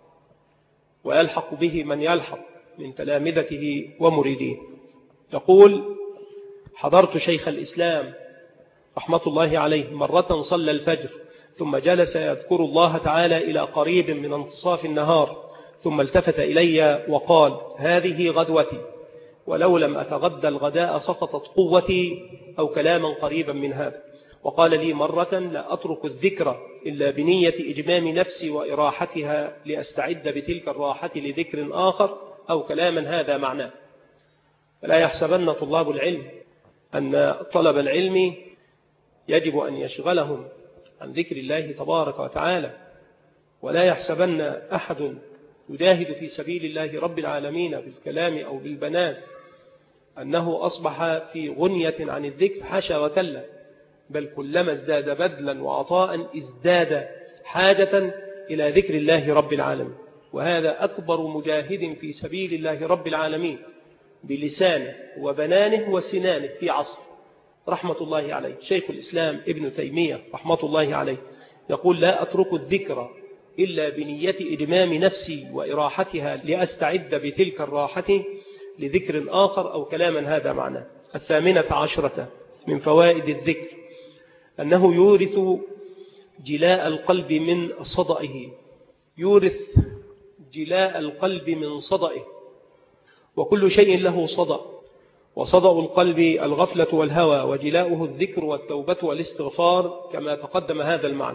ويلحق به من يلحق من تلامذته ومريديه. يقول: حضرت شيخ الإسلام رحمة الله عليه مرة صلى الفجر ثم جلس يذكر الله تعالى إلى قريب من انتصاف النهار، ثم التفت إلي وقال: هذه غدوتي، ولو لم أتغدى الغداء سقطت قوتي، أو كلاما قريبا من هذا. وقال لي مرة: لا أترك الذكر إلا بنية إجمام نفسي وإراحتها لأستعد بتلك الراحة لذكر آخر، أو كلاما هذا معناه. فلا يحسبن طلاب العلم أن طلب العلم يجب أن يشغلهم عن ذكر الله تبارك وتعالى، ولا يحسبن أحد يجاهد في سبيل الله رب العالمين بالكلام أو بالبنان أنه أصبح في غنية عن الذكر، حاشا وكلا، بل كلما ازداد بذلا وعطاء ازداد حاجة إلى ذكر الله رب العالمين. وهذا أكبر مجاهد في سبيل الله رب العالمين بلسانه وبنانه وسنانه في عصر رحمة الله عليه شيخ الإسلام ابن تيمية رحمة الله عليه. يقول: لا أترك الذكر إلا بنية إدمام نفسي وإراحتها لأستعد بتلك الراحة لذكر آخر، أو كلاما هذا معناه. 18 من فوائد الذكر أنه يورث جلاء القلب من صدئه، يورث جلاء القلب من صدئه، وكل شيء له صدأ، وصدأ القلب الغفلة والهوى، وجلاؤه الذكر والتوبة والاستغفار، كما تقدم هذا المعنى.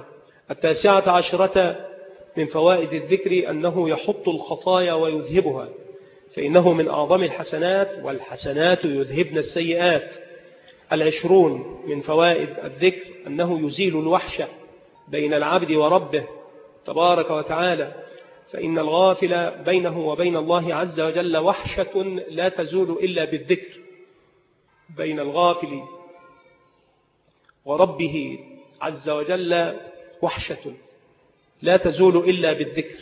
19 من فوائد الذكر أنه يحط الخطايا ويذهبها، فإنه من أعظم الحسنات، والحسنات يذهبن السيئات. 20 من فوائد الذكر أنه يزيل الوحشة بين العبد وربه تبارك وتعالى، فإن الغافل بينه وبين الله عز وجل وحشة لا تزول إلا بالذكر. بين الغافل وربه عز وجل وحشة لا تزول إلا بالذكر.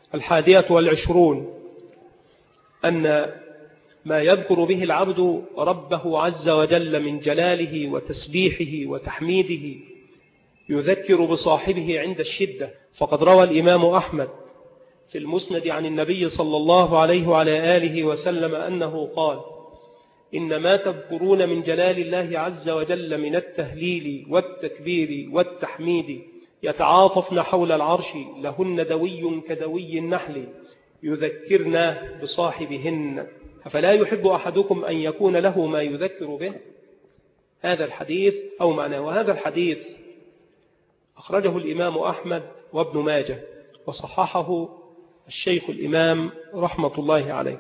21 أن ما يذكر به العبد ربه عز وجل من جلاله وتسبيحه وتحميده يذكر بصاحبه عند الشدة. فقد روى الإمام أحمد في المسند عن النبي صلى الله عليه وعلى آله وسلم أنه قال: إن ما تذكرون من جلال الله عز وجل من التهليل والتكبير والتحميد يتعاطفن حول العرش، لهن دوي كدوي النحل، يذكرن بصاحبهن، أفلا يحب أحدكم أن يكون له ما يذكر به؟ هذا الحديث أو معناه. وهذا الحديث أخرجه الإمام أحمد وابن ماجه، وصححه الشيخ الإمام رحمة الله عليه.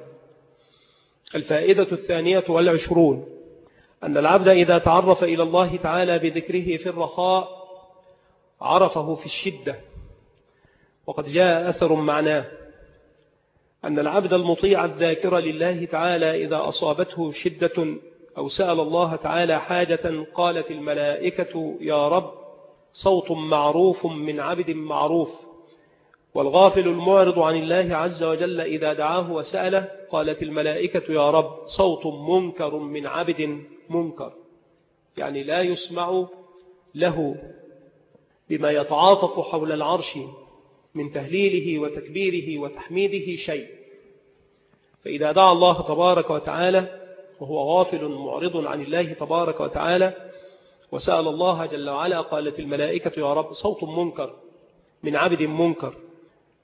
22 أن العبد إذا تعرف إلى الله تعالى بذكره في الرخاء عرفه في الشدة. وقد جاء أثر معناه أن العبد المطيع الذاكر لله تعالى إذا أصابته شدة أو سأل الله تعالى حاجة قالت الملائكة: يا رب، صوت معروف من عبد معروف. والغافل المعرض عن الله عز وجل إذا دعاه وسأله قالت الملائكة: يا رب، صوت منكر من عبد منكر. يعني لا يسمع له بما يتعاطف حول العرش من تهليله وتكبيره وتحميده شيء. فإذا دعا الله تبارك وتعالى وهو غافل معرض عن الله تبارك وتعالى وسأل الله جل وعلا قالت الملائكة: يا رب، صوت منكر من عبد منكر.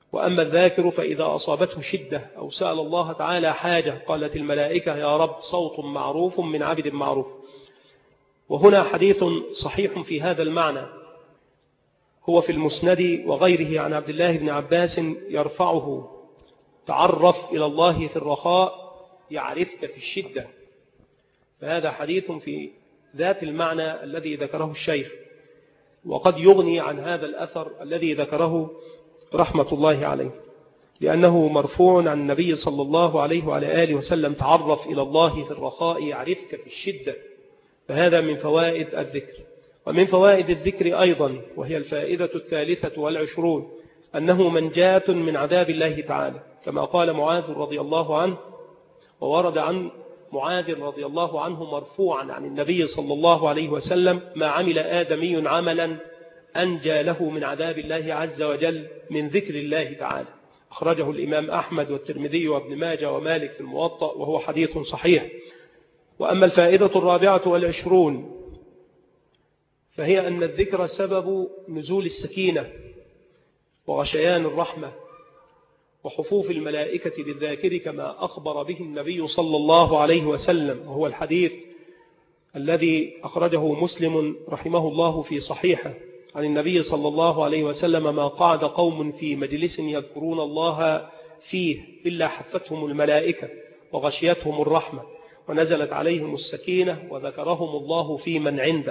وأما الذاكر فإذا أصابته شدة أو سأل الله تعالى حاجة قالت الملائكة يا رب صوت معروف من عبد معروف. وهنا حديث صحيح في هذا المعنى هو في المسند وغيره عن عبد الله بن عباس يرفعه: تعرف إلى الله في الرخاء يعرفك في الشدة. فهذا حديث في ذات المعنى الذي ذكره الشيخ، وقد يغني عن هذا الأثر الذي ذكره رحمة الله عليه، لأنه مرفوع عن النبي صلى الله عليه وعلى آله وسلم: تعرف إلى الله في الرخاء يعرفك في الشدة. فهذا من فوائد الذكر. ومن فوائد الذكر أيضا، وهي الفائدة 23، أنه منجاة من عذاب الله تعالى، كما قال معاذ رضي الله عنه، وورد عن معاذ رضي الله عنه مرفوعا عن النبي صلى الله عليه وسلم: ما عمل آدمي عملا أنجى له من عذاب الله عز وجل من ذكر الله تعالى. أخرجه الإمام أحمد والترمذي وابن ماجه ومالك في الموطأ، وهو حديث صحيح. وأما الفائدة 24 فهي أن الذكر سبب نزول السكينة وغشيان الرحمة وحفوف الملائكة بالذاكر، كما أخبر به النبي صلى الله عليه وسلم، وهو الحديث الذي أخرجه مسلم رحمه الله في صحيحه عن النبي صلى الله عليه وسلم: ما قعد قوم في مجلس يذكرون الله فيه إلا حفتهم الملائكة وغشيتهم الرحمة ونزلت عليهم السكينة وذكرهم الله في من عنده.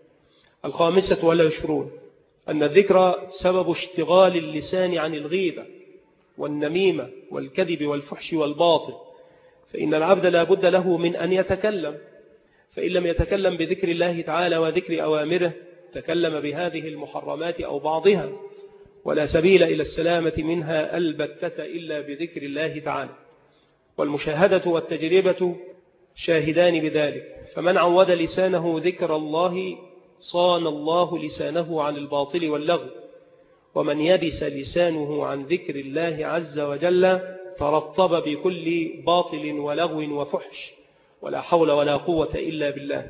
25 أن الذكر سبب اشتغال اللسان عن الغيبة والنميمة والكذب والفحش والباطل، فإن العبد لا بد له من أن يتكلم، فإن لم يتكلم بذكر الله تعالى وذكر أوامره تكلم بهذه المحرمات أو بعضها، ولا سبيل إلى السلامة منها البتة إلا بذكر الله تعالى. والمشاهدة والتجربة شاهدان بذلك، فمن عود لسانه ذكر الله صان الله لسانه عن الباطل واللغو، ومن يبس لسانه عن ذكر الله عز وجل ترطب بكل باطل ولغو وفحش، ولا حول ولا قوة إلا بالله.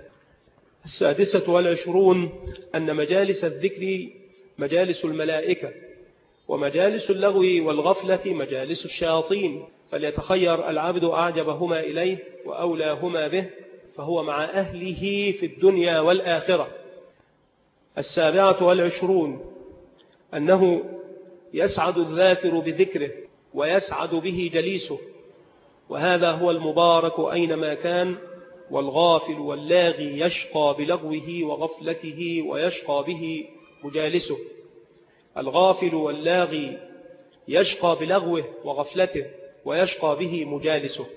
26 أن مجالس الذكر مجالس الملائكة، ومجالس اللغو والغفلة مجالس الشياطين، فليتخير العبد أعجبهما إليه وأولاهما به، فهو مع أهله في الدنيا والآخرة. 27 أنه يسعد الذاكر بذكره ويسعد به جليسه، وهذا هو المبارك أينما كان، والغافل واللاغي يشقى بلغوه وغفلته ويشقى به مجالسه. الغافل واللاغي يشقى بلغوه وغفلته ويشقى به مجالسه.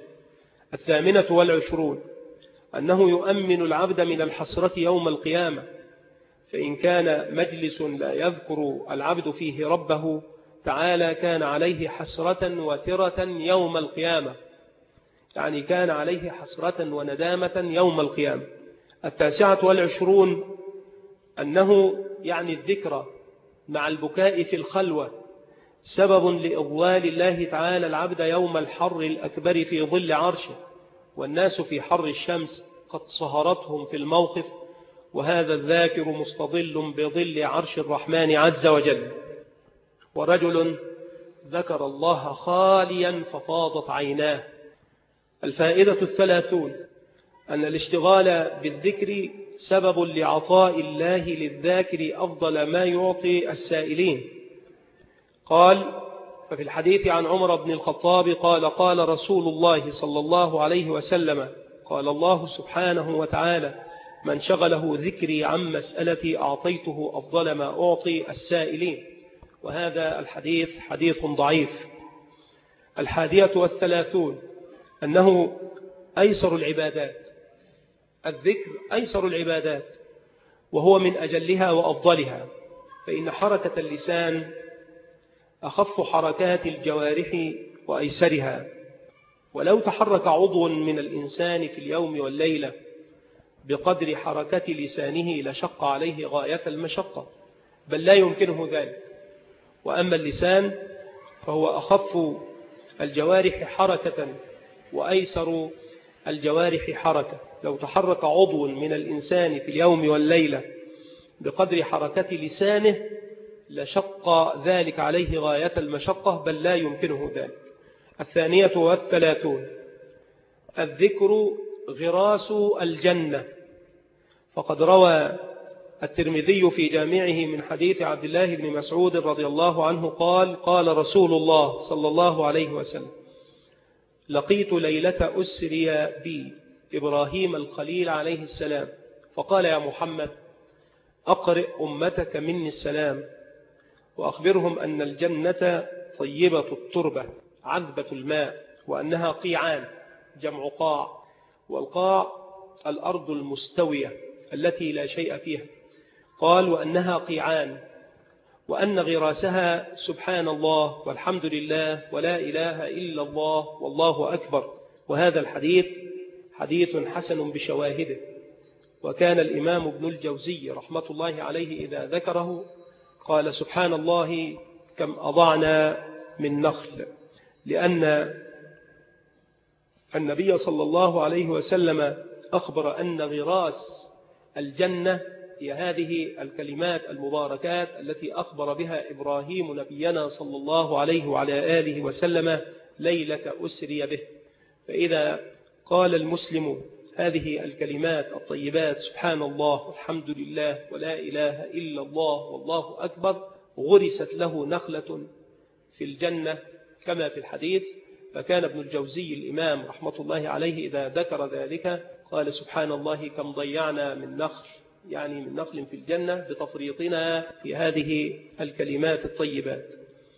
28 أنه يؤمن العبد من الحسرة يوم القيامة، فإن كان مجلس لا يذكر العبد فيه ربه تعالى كان عليه حسرة وترة يوم القيامة، يعني كان عليه حسرة وندامة يوم القيامة. 29 أنه يعني الذكر مع البكاء في الخلوة سبب لإضلال الله تعالى العبد يوم الحر الأكبر في ظل عرشه، والناس في حر الشمس قد صهرتهم في الموقف، وهذا الذاكر مستظل بظل عرش الرحمن عز وجل. ورجل ذكر الله خاليا ففاضت عيناه. الفائدة 30 أن الاشتغال بالذكر سبب لعطاء الله للذاكر أفضل ما يعطي السائلين. قال: ففي الحديث عن عمر بن الخطاب قال: قال رسول الله صلى الله عليه وسلم: قال الله سبحانه وتعالى: من شغله ذكري عن مسألتي أعطيته أفضل ما أعطي السائلين. وهذا الحديث حديث ضعيف. 31 أنه أيسر العبادات، الذكر أيسر العبادات وهو من أجلها وأفضلها، فإن حركة اللسان أخف حركات الجوارح وأيسرها، ولو تحرك عضو من الإنسان في اليوم والليلة بقدر حركة لسانه لشق عليه غاية المشقة، بل لا يمكنه ذلك. وأما اللسان فهو أخف الجوارح حركة وأيسر الجوارح حركة، لو تحرك عضو من الإنسان في اليوم والليلة بقدر حركة لسانه لشق ذلك عليه غاية المشقة، بل لا يمكنه ذلك. 32 الذكر غراس الجنة. فقد روى الترمذي في جامعه من حديث عبد الله بن مسعود رضي الله عنه قال: قال رسول الله صلى الله عليه وسلم: لقيت ليلة أسري بي إبراهيم الخليل عليه السلام، فقال: يا محمد، أقرئ أمتك مني السلام، وأخبرهم أن الجنة طيبة التربة عذبة الماء، وأنها قيعان، جمع قاع، والقاع الأرض المستوية التي لا شيء فيها. قال: وأنها قيعان، وأن غراسها سبحان الله والحمد لله ولا إله إلا الله والله أكبر. وهذا الحديث حديث حسن بشواهده. وكان الإمام ابن الجوزي رحمة الله عليه إذا ذكره قال: سبحان الله كم أضعنا من نخل، لأن النبي صلى الله عليه وسلم أخبر أن غراس الجنة هي هذه الكلمات المباركات التي أخبر بها إبراهيم نبينا صلى الله عليه وعلى آله وسلم ليلة أسري به. فإذا قال المسلم هذه الكلمات الطيبات سبحان الله والحمد لله ولا إله إلا الله والله أكبر، غرست له نخلة في الجنة كما في الحديث. فكان ابن الجوزي الإمام رحمة الله عليه إذا ذكر ذلك قال: سبحان الله كم ضيعنا من نخل، يعني من نخل في الجنة بتفريطنا في هذه الكلمات الطيبات.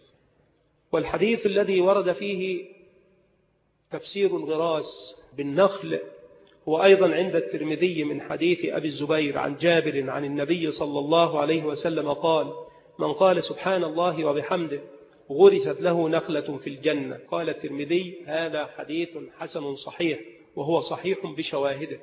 والحديث الذي ورد فيه تفسير الغراس بالنخل هو أيضا عند الترمذي من حديث أبي الزبير عن جابر عن النبي صلى الله عليه وسلم قال: من قال سبحان الله وبحمده غرست له نخلة في الجنة. قال الترمذي: هذا حديث حسن صحيح، وهو صحيح بشواهده.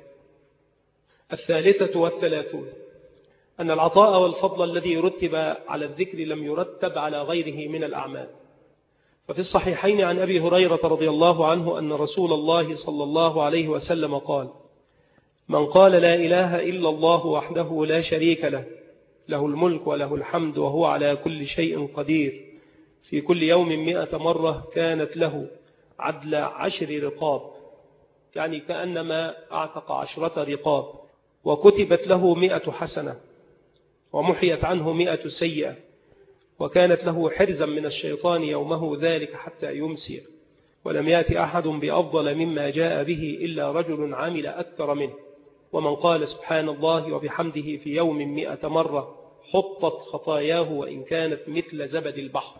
33 أن العطاء والفضل الذي رتب على الذكر لم يرتب على غيره من الأعمال. ففي الصحيحين عن أبي هريرة رضي الله عنه أن رسول الله صلى الله عليه وسلم قال: من قال لا إله إلا الله وحده لا شريك له، له الملك وله الحمد وهو على كل شيء قدير، في كل يوم 100 مرة، كانت له عدل 10 رقاب، يعني كأنما أعتق 10 رقاب، وكتبت له 100 حسنة، ومحيت عنه 100 سيئة، وكانت له حرزا من الشيطان يومه ذلك حتى يمسي، ولم يأتي أحد بأفضل مما جاء به إلا رجل عمل أكثر منه. ومن قال سبحان الله وبحمده في يوم 100 مرة حطت خطاياه وإن كانت مثل زبد البحر.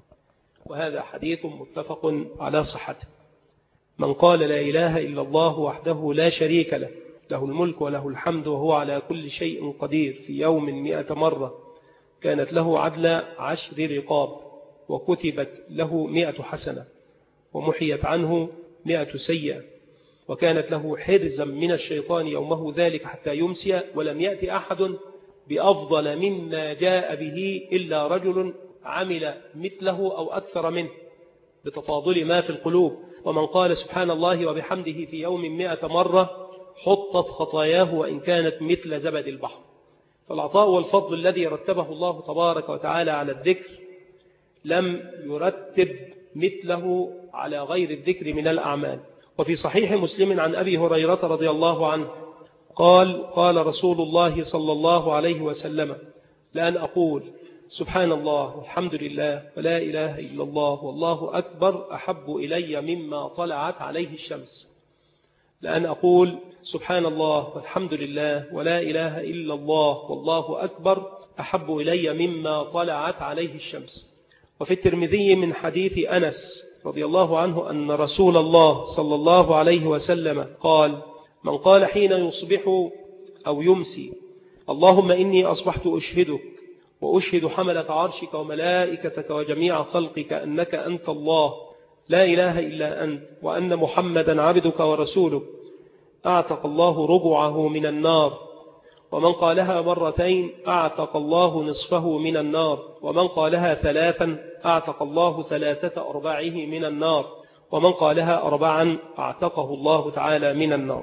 وهذا حديث متفق على صحته. من قال لا إله إلا الله وحده لا شريك له، له الملك وله الحمد وهو على كل شيء قدير، في يوم 100 مرة، كانت له عدل 10 رقاب، وكتبت له 100 حسنة، ومحيت عنه 100 سيئة، وكانت له حرزا من الشيطان يومه ذلك حتى يمسي، ولم يأتي أحد بأفضل مما جاء به إلا رجل عمل مثله أو أكثر منه، بتفاضل ما في القلوب. ومن قال سبحان الله وبحمده في يوم 100 مرة حطت خطاياه وإن كانت مثل زبد البحر. فالعطاء والفضل الذي رتبه الله تبارك وتعالى على الذكر لم يرتب مثله على غير الذكر من الأعمال. وفي صحيح مسلم عن أبي هريرة رضي الله عنه قال: قال رسول الله صلى الله عليه وسلم: لأن أقول سبحان الله والحمد لله ولا إله إلا الله والله أكبر أحب إلي مما طلعت عليه الشمس. لأن أقول سبحان الله والحمد لله ولا إله إلا الله والله أكبر أحب إلي مما طلعت عليه الشمس. وفي الترمذي من حديث أنس رضي الله عنه أن رسول الله صلى الله عليه وسلم قال: من قال حين يصبح أو يمسي اللهم إني أصبحت أشهدك وأشهد حملة عرشك وملائكتك وجميع خلقك أنك أنت الله لا إله إلا أنت، وأن محمدا عبدك ورسولك، أعتق الله ربعه من النار. ومن قالها مرتين أعتق الله نصفه من النار. ومن قالها 3 أعتق الله 3/4 من النار. ومن قالها 4 أعتقه الله تعالى من النار.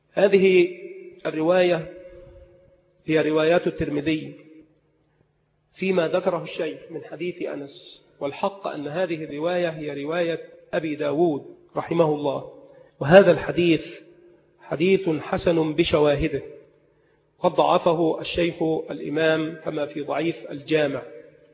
هذه الرواية هي روايات الترمذي، فيما ذكره الشيخ من حديث أنس، والحق أن هذه الرواية هي رواية أبي داود رحمه الله، وهذا الحديث حديث حسن بشواهده، قد ضعفه الشيخ الإمام كما في ضعيف الجامع.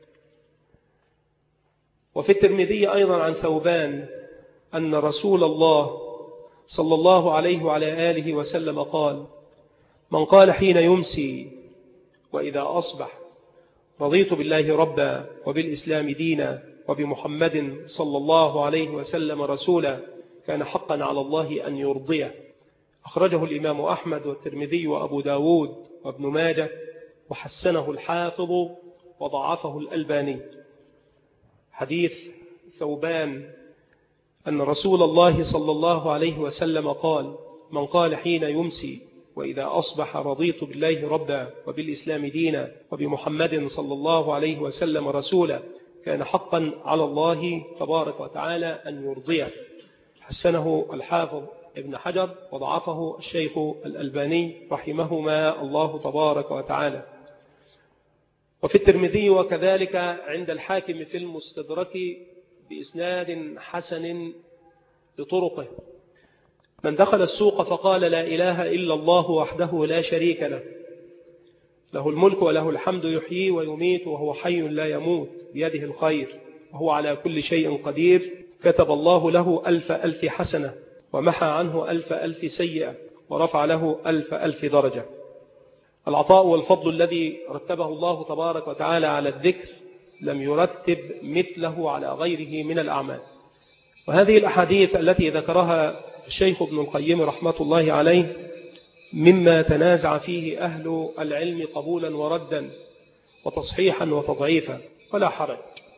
وفي الترمذي أيضا عن ثوبان أن رسول الله صلى الله عليه وعلى آله وسلم قال: من قال حين يمسي وإذا أصبح رضيت بالله ربا وبالإسلام دينا وبمحمد صلى الله عليه وسلم رسولا كان حقا على الله أن يرضيه. أخرجه الإمام أحمد والترمذي وأبو داود وابن ماجه، وحسنه الحافظ وضعفه الألباني. حديث ثوبان أن رسول الله صلى الله عليه وسلم قال: من قال حين يمسي وإذا أصبح رضيت بالله ربا وبالإسلام دينا وبمحمد صلى الله عليه وسلم رسولا كان حقا على الله تبارك وتعالى أن يرضيه. حسنه الحافظ ابن حجر وضعفه الشيخ الألباني رحمهما الله تبارك وتعالى. وفي الترمذي وكذلك عند الحاكم في المستدرك بإسناد حسن لطرقه: من دخل السوق فقال لا إله إلا الله وحده لا شريك له، له الملك وله الحمد يحيي ويميت وهو حي لا يموت بيده الخير وهو على كل شيء قدير، كتب الله له 1000 حسنة ومحى عنه 1000 سيئة ورفع له 1000 درجة. العطاء والفضل الذي رتبه الله تبارك وتعالى على الذكر لم يرتب مثله على غيره من الأعمال. وهذه الأحاديث التي ذكرها الشيخ ابن القيم رحمة الله عليه مما تنازع فيه أهل العلم قبولا وردا وتصحيحا وتضعيفا، ولا حرج،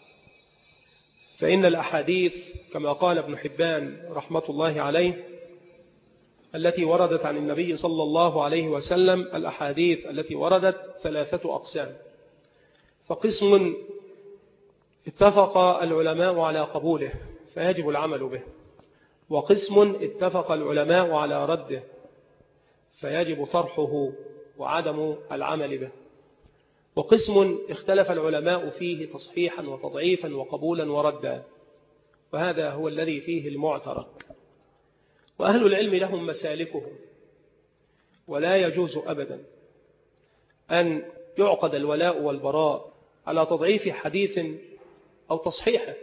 فإن الأحاديث كما قال ابن حبان رحمة الله عليه التي وردت عن النبي صلى الله عليه وسلم، الأحاديث التي وردت 3 أقسام: فقسم اتفق العلماء على قبوله فيجب العمل به، وقسم اتفق العلماء على رده فيجب طرحه وعدم العمل به، وقسم اختلف العلماء فيه تصحيحا وتضعيفا وقبولا وردا، وهذا هو الذي فيه المعترك. وأهل العلم لهم مسالكهم، ولا يجوز أبدا أن يعقد الولاء والبراء على تضعيف حديث أو تصحيحه،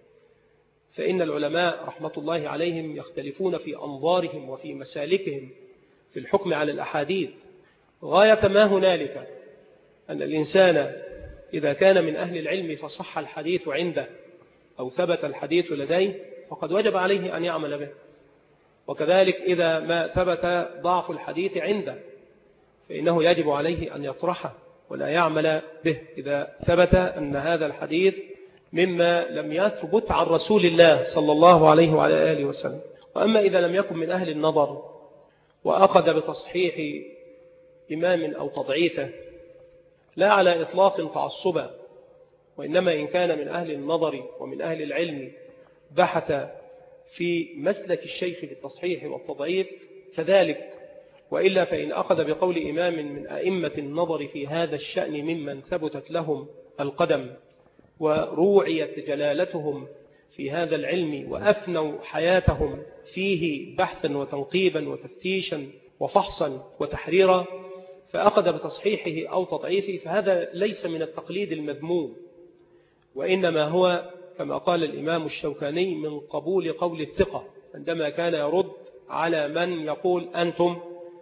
فإن العلماء رحمة الله عليهم يختلفون في أنظارهم وفي مسالكهم في الحكم على الأحاديث. غاية ما هنالك أن الإنسان إذا كان من أهل العلم فصح الحديث عنده أو ثبت الحديث لديه فقد وجب عليه أن يعمل به، وكذلك إذا ما ثبت ضعف الحديث عنده فإنه يجب عليه أن يطرحه ولا يعمل به إذا ثبت أن هذا الحديث مما لم يثبت عن رسول الله صلى الله عليه وعلى آله وسلم. وأما إذا لم يكن من أهل النظر وأخذ بتصحيح إمام أو تضعيفه لا على إطلاق تعصبا، وإنما إن كان من أهل النظر ومن أهل العلم بحث في مسلك الشيخ في التصحيح والتضعيف فذلك، وإلا فإن أخذ بقول إمام من أئمة النظر في هذا الشأن ممن ثبتت لهم القدم وروعيت جلالتهم في هذا العلم وأفنوا حياتهم فيه بحثا وتنقيبا وتفتيشا وفحصا وتحريرا، فأخذ بتصحيحه أو تضعيفه، فهذا ليس من التقليد المذموم، وإنما هو كما قال الإمام الشوكاني من قبول قول الثقة عندما كان يرد على من يقول أنتم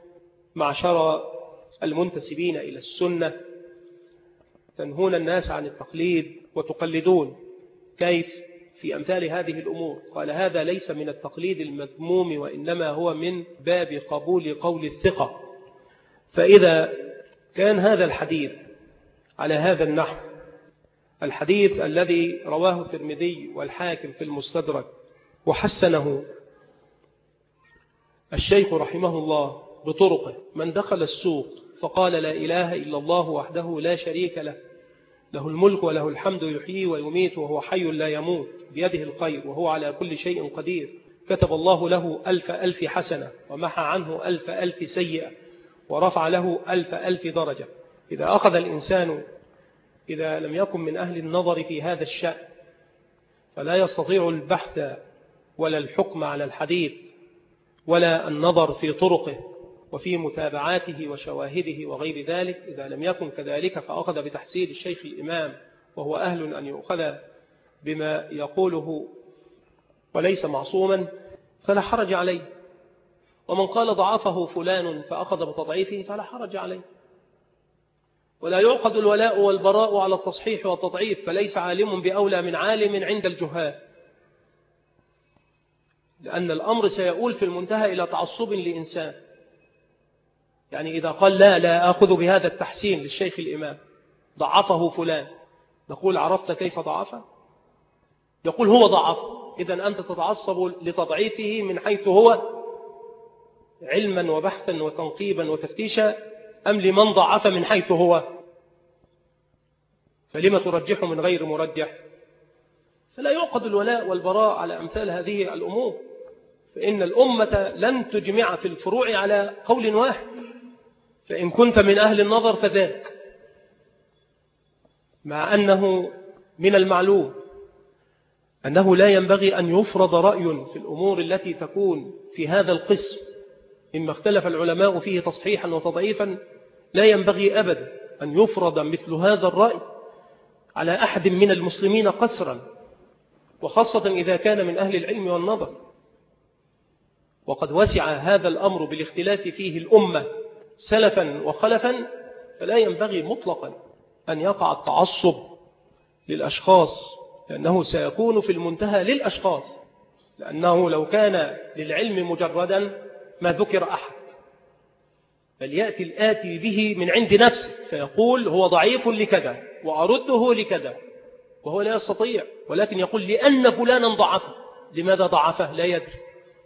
معشر المنتسبين إلى السنة تنهون الناس عن التقليد وتقلدون، كيف في أمثال هذه الأمور؟ قال هذا ليس من التقليد المذموم، وإنما هو من باب قبول قول الثقة. فإذا كان هذا الحديث على هذا النحو، الحديث الذي رواه الترمذي والحاكم في المستدرك وحسنه الشيخ رحمه الله بطرقه: من دخل السوق فقال لا إله إلا الله وحده لا شريك له، له الملك وله الحمد يحيي ويميت وهو حي لا يموت بيده الخير وهو على كل شيء قدير، كتب الله له 1000 حسنة ومحى عنه 1000 سيئة ورفع له 1000 درجة. إذا أخذ الإنسان إذا لم يكن من أهل النظر في هذا الشأن فلا يستطيع البحث ولا الحكم على الحديث ولا النظر في طرقه وفي متابعاته وشواهده وغير ذلك. إذا لم يكن كذلك فأخذ بتحسين الشيخ الإمام وهو أهل أن يؤخذ بما يقوله وليس معصوما فلا حرج عليه. ومن قال ضعفه فلان فأخذ بتضعيفه فلا حرج عليه. ولا يعقد الولاء والبراء على التصحيح والتضعيف، فليس عالم بأولى من عالم عند الجهال، لأن الأمر سيؤول في المنتهى إلى تعصب لإنسان. يعني إذا قال لا أخذ بهذا التحسين للشيخ الإمام ضعفه فلان، نقول عرفت كيف ضعفه؟ يقول هو ضعفه، إذن أنت تتعصب لتضعيفه من حيث هو علما وبحثا وتنقيبا وتفتيشا، أم لمن ضعف من حيث هو؟ فلما ترجح من غير مرجح؟ فلا يعقد الولاء والبراء على أمثال هذه الأمور، فإن الأمة لن تجمع في الفروع على قول واحد، فإن كنت من أهل النظر فذاك، مع أنه من المعلوم أنه لا ينبغي أن يفرض رأي في الأمور التي تكون في هذا القسم مما اختلف العلماء فيه تصحيحا وتضعيفا. لا ينبغي أبدا أن يفرض مثل هذا الرأي على أحد من المسلمين قسرا، وخاصة إذا كان من أهل العلم والنظر. وقد وسع هذا الأمر بالاختلاف فيه الأمة سلفا وخلفا، فلا ينبغي مطلقا أن يقع التعصب للأشخاص، لأنه سيكون في المنتهى للأشخاص، لأنه لو كان للعلم مجردا ما ذكر أحد، بل يأتي الآتي به من عند نفسه فيقول هو ضعيف لكذا وأرده لكذا، وهو لا يستطيع، ولكن يقول لأن فلانا ضعفه. لماذا ضعفه؟ لا يدري.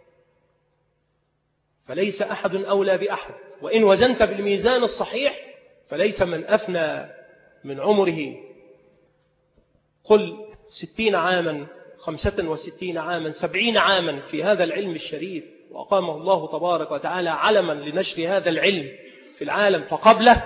فليس أحد أولى بأحد، وإن وزنت بالميزان الصحيح فليس من أفنى من عمره قل 60 عاما 65 عاما 70 عاما في هذا العلم الشريف، وأقامه الله تبارك وتعالى علما لنشر هذا العلم في العالم، فقبله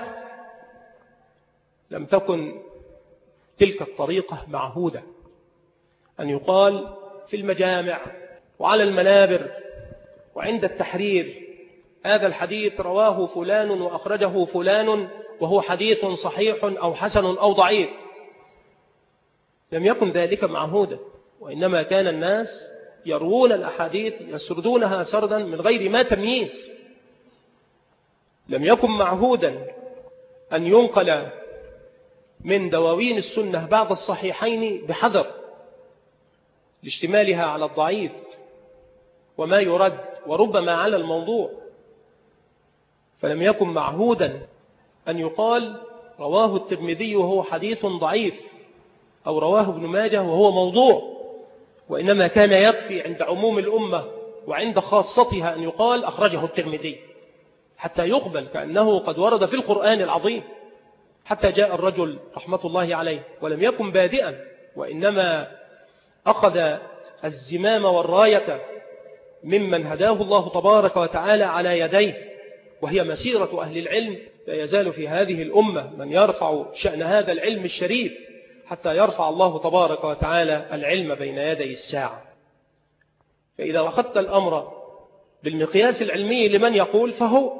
لم تكن تلك الطريقة معهودة أن يقال في المجامع وعلى المنابر وعند التحرير هذا الحديث رواه فلان وأخرجه فلان وهو حديث صحيح أو حسن أو ضعيف. لم يكن ذلك معهودا، وإنما كان الناس يروون الأحاديث يسردونها سردا من غير ما تمييز. لم يكن معهودا أن ينقل من دواوين السنة بعض الصحيحين بحذر لاشتمالها على الضعيف وما يرد وربما على الموضوع. فلم يكن معهودا أن يقال رواه الترمذي وهو حديث ضعيف، أو رواه ابن ماجه وهو موضوع، وإنما كان يكفي عند عموم الأمة وعند خاصتها أن يقال أخرجه الترمذي حتى يقبل كأنه قد ورد في القرآن العظيم. حتى جاء الرجل رحمة الله عليه ولم يكن بادئا، وإنما أخذ الزمام والراية ممن هداه الله تبارك وتعالى على يديه، وهي مسيرة أهل العلم. لا يزال في هذه الأمة من يرفع شأن هذا العلم الشريف حتى يرفع الله تبارك وتعالى العلم بين يدي الساعة. فإذا أخذت الأمر بالمقياس العلمي لمن يقول فهو،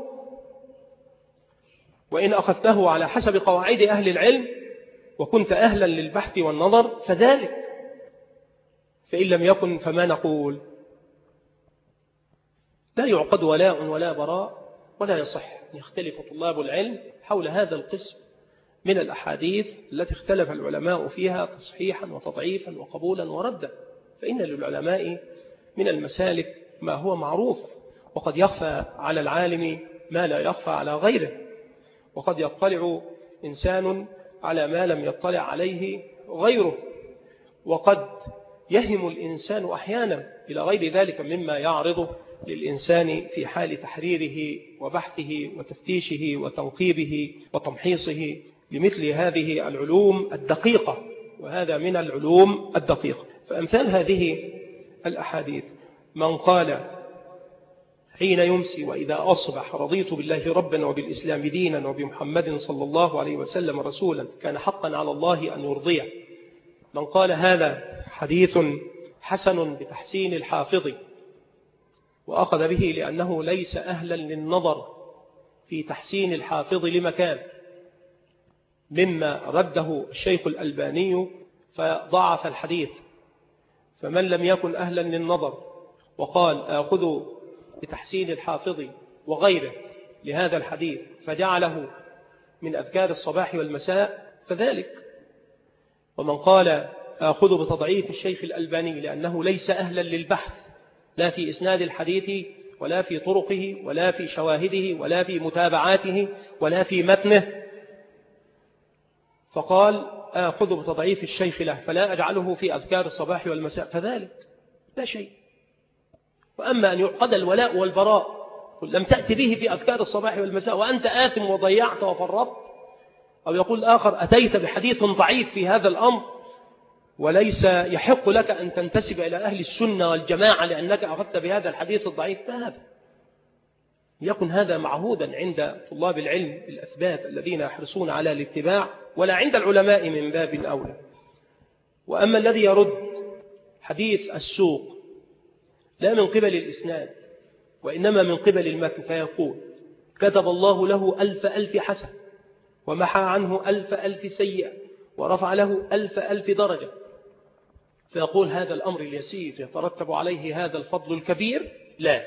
وإن أخذته على حسب قواعد أهل العلم وكنت أهلا للبحث والنظر فذلك. فإن لم يكن فما نقول؟ لا يعقد ولاء ولا براء، ولا يصح أن يختلف طلاب العلم حول هذا القسم من الأحاديث التي اختلف العلماء فيها تصحيحا وتضعيفا وقبولا وردا. فإن للعلماء من المسالك ما هو معروف، وقد يخفى على العالم ما لا يخفى على غيره، وقد يطلع إنسان على ما لم يطلع عليه غيره، وقد يهم الإنسان أحيانا إلى غير ذلك مما يعرض للإنسان في حال تحريره وبحثه وتفتيشه وتنقيبه وتمحيصه لمثل هذه العلوم الدقيقة، وهذا من العلوم الدقيقة. فأمثال هذه الأحاديث من قال حين يمسي وإذا أصبح رضيت بالله ربا وبالإسلام دينا وبمحمد صلى الله عليه وسلم رسولا كان حقا على الله أن يرضيه. من قال هذا حديث حسن بتحسين الحافظ وأخذ به لأنه ليس أهلا للنظر في تحسين الحافظ لمكان، مما رده الشيخ الألباني فضعف الحديث. فمن لم يكن أهلا للنظر وقال آخذ بتحسين الحافظ وغيره لهذا الحديث فجعله من أذكار الصباح والمساء فذلك. ومن قال آخذ بتضعيف الشيخ الألباني لأنه ليس أهلا للبحث لا في إسناد الحديث ولا في طرقه ولا في شواهده ولا في متابعاته ولا في متنه، فقال آخذ بتضعيف الشيخ له فلا أجعله في أذكار الصباح والمساء فذلك لا شيء. وأما أن يعقد الولاء والبراء لم تأتي به في أذكار الصباح والمساء وأنت آثم وضيعت وفرطت، أو يقول آخر أتيت بحديث ضعيف في هذا الأمر وليس يحق لك أن تنتسب إلى أهل السنة والجماعة لأنك أخذت بهذا الحديث الضعيف، فهذا يكن هذا معهودا عند طلاب العلم الأثبات الذين يحرصون على الاتباع، ولا عند العلماء من باب أولى. وأما الذي يرد حديث السوق لا من قبل الإسناد وإنما من قبل المتن فيقول كتب الله له 1000 حسن ومحى عنه 1000 سيئة ورفع له 1000 درجة، فيقول هذا الأمر اليسير يترتب عليه هذا الفضل الكبير، لا.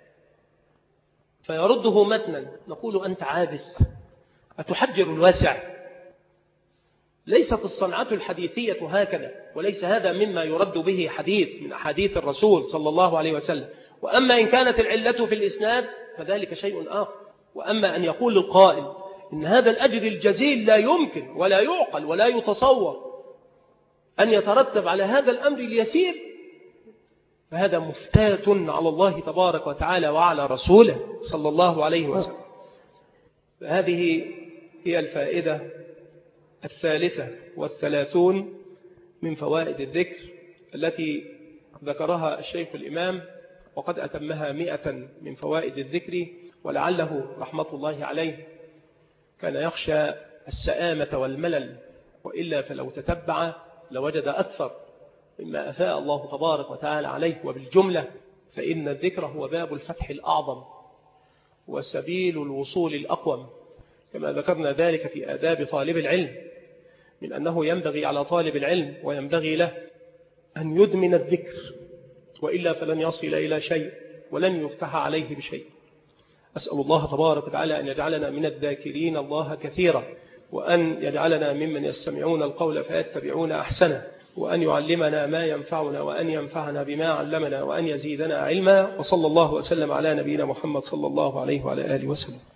فيرده متنا نقول أنت عابث أتحجر الواسع. ليست الصنعة الحديثية هكذا، وليس هذا مما يرد به حديث من أحاديث الرسول صلى الله عليه وسلم. وأما إن كانت العلة في الإسناد فذلك شيء آخر. وأما أن يقول القائل إن هذا الأجر الجزيل لا يمكن ولا يعقل ولا يتصور أن يترتب على هذا الأمر اليسير، فهذا مفتاة على الله تبارك وتعالى وعلى رسوله صلى الله عليه وسلم. فهذه هي الفائدة 33 من فوائد الذكر التي ذكرها الشيخ الإمام، وقد أتمها 100 من فوائد الذكر، ولعله رحمة الله عليه كان يخشى السآمة والملل، وإلا فلو تتبع لوجد أكثر مما أفاء الله تبارك وتعالى عليه. وبالجملة فإن الذكر هو باب الفتح الأعظم وسبيل الوصول الأقوم، كما ذكرنا ذلك في آداب طالب العلم، من أنه ينبغي على طالب العلم وينبغي له أن يدمن الذكر، وإلا فلن يصل إلى شيء ولن يفتح عليه بشيء. أسأل الله تبارك وتعالى أن يجعلنا من الذاكرين الله كثيرا، وأن يجعلنا ممن يستمعون القول فيتبعون أحسنه، وأن يعلمنا ما ينفعنا، وأن ينفعنا بما علمنا، وأن يزيدنا علما. وصلى الله وسلم على نبينا محمد صلى الله عليه وعلى آله وسلم.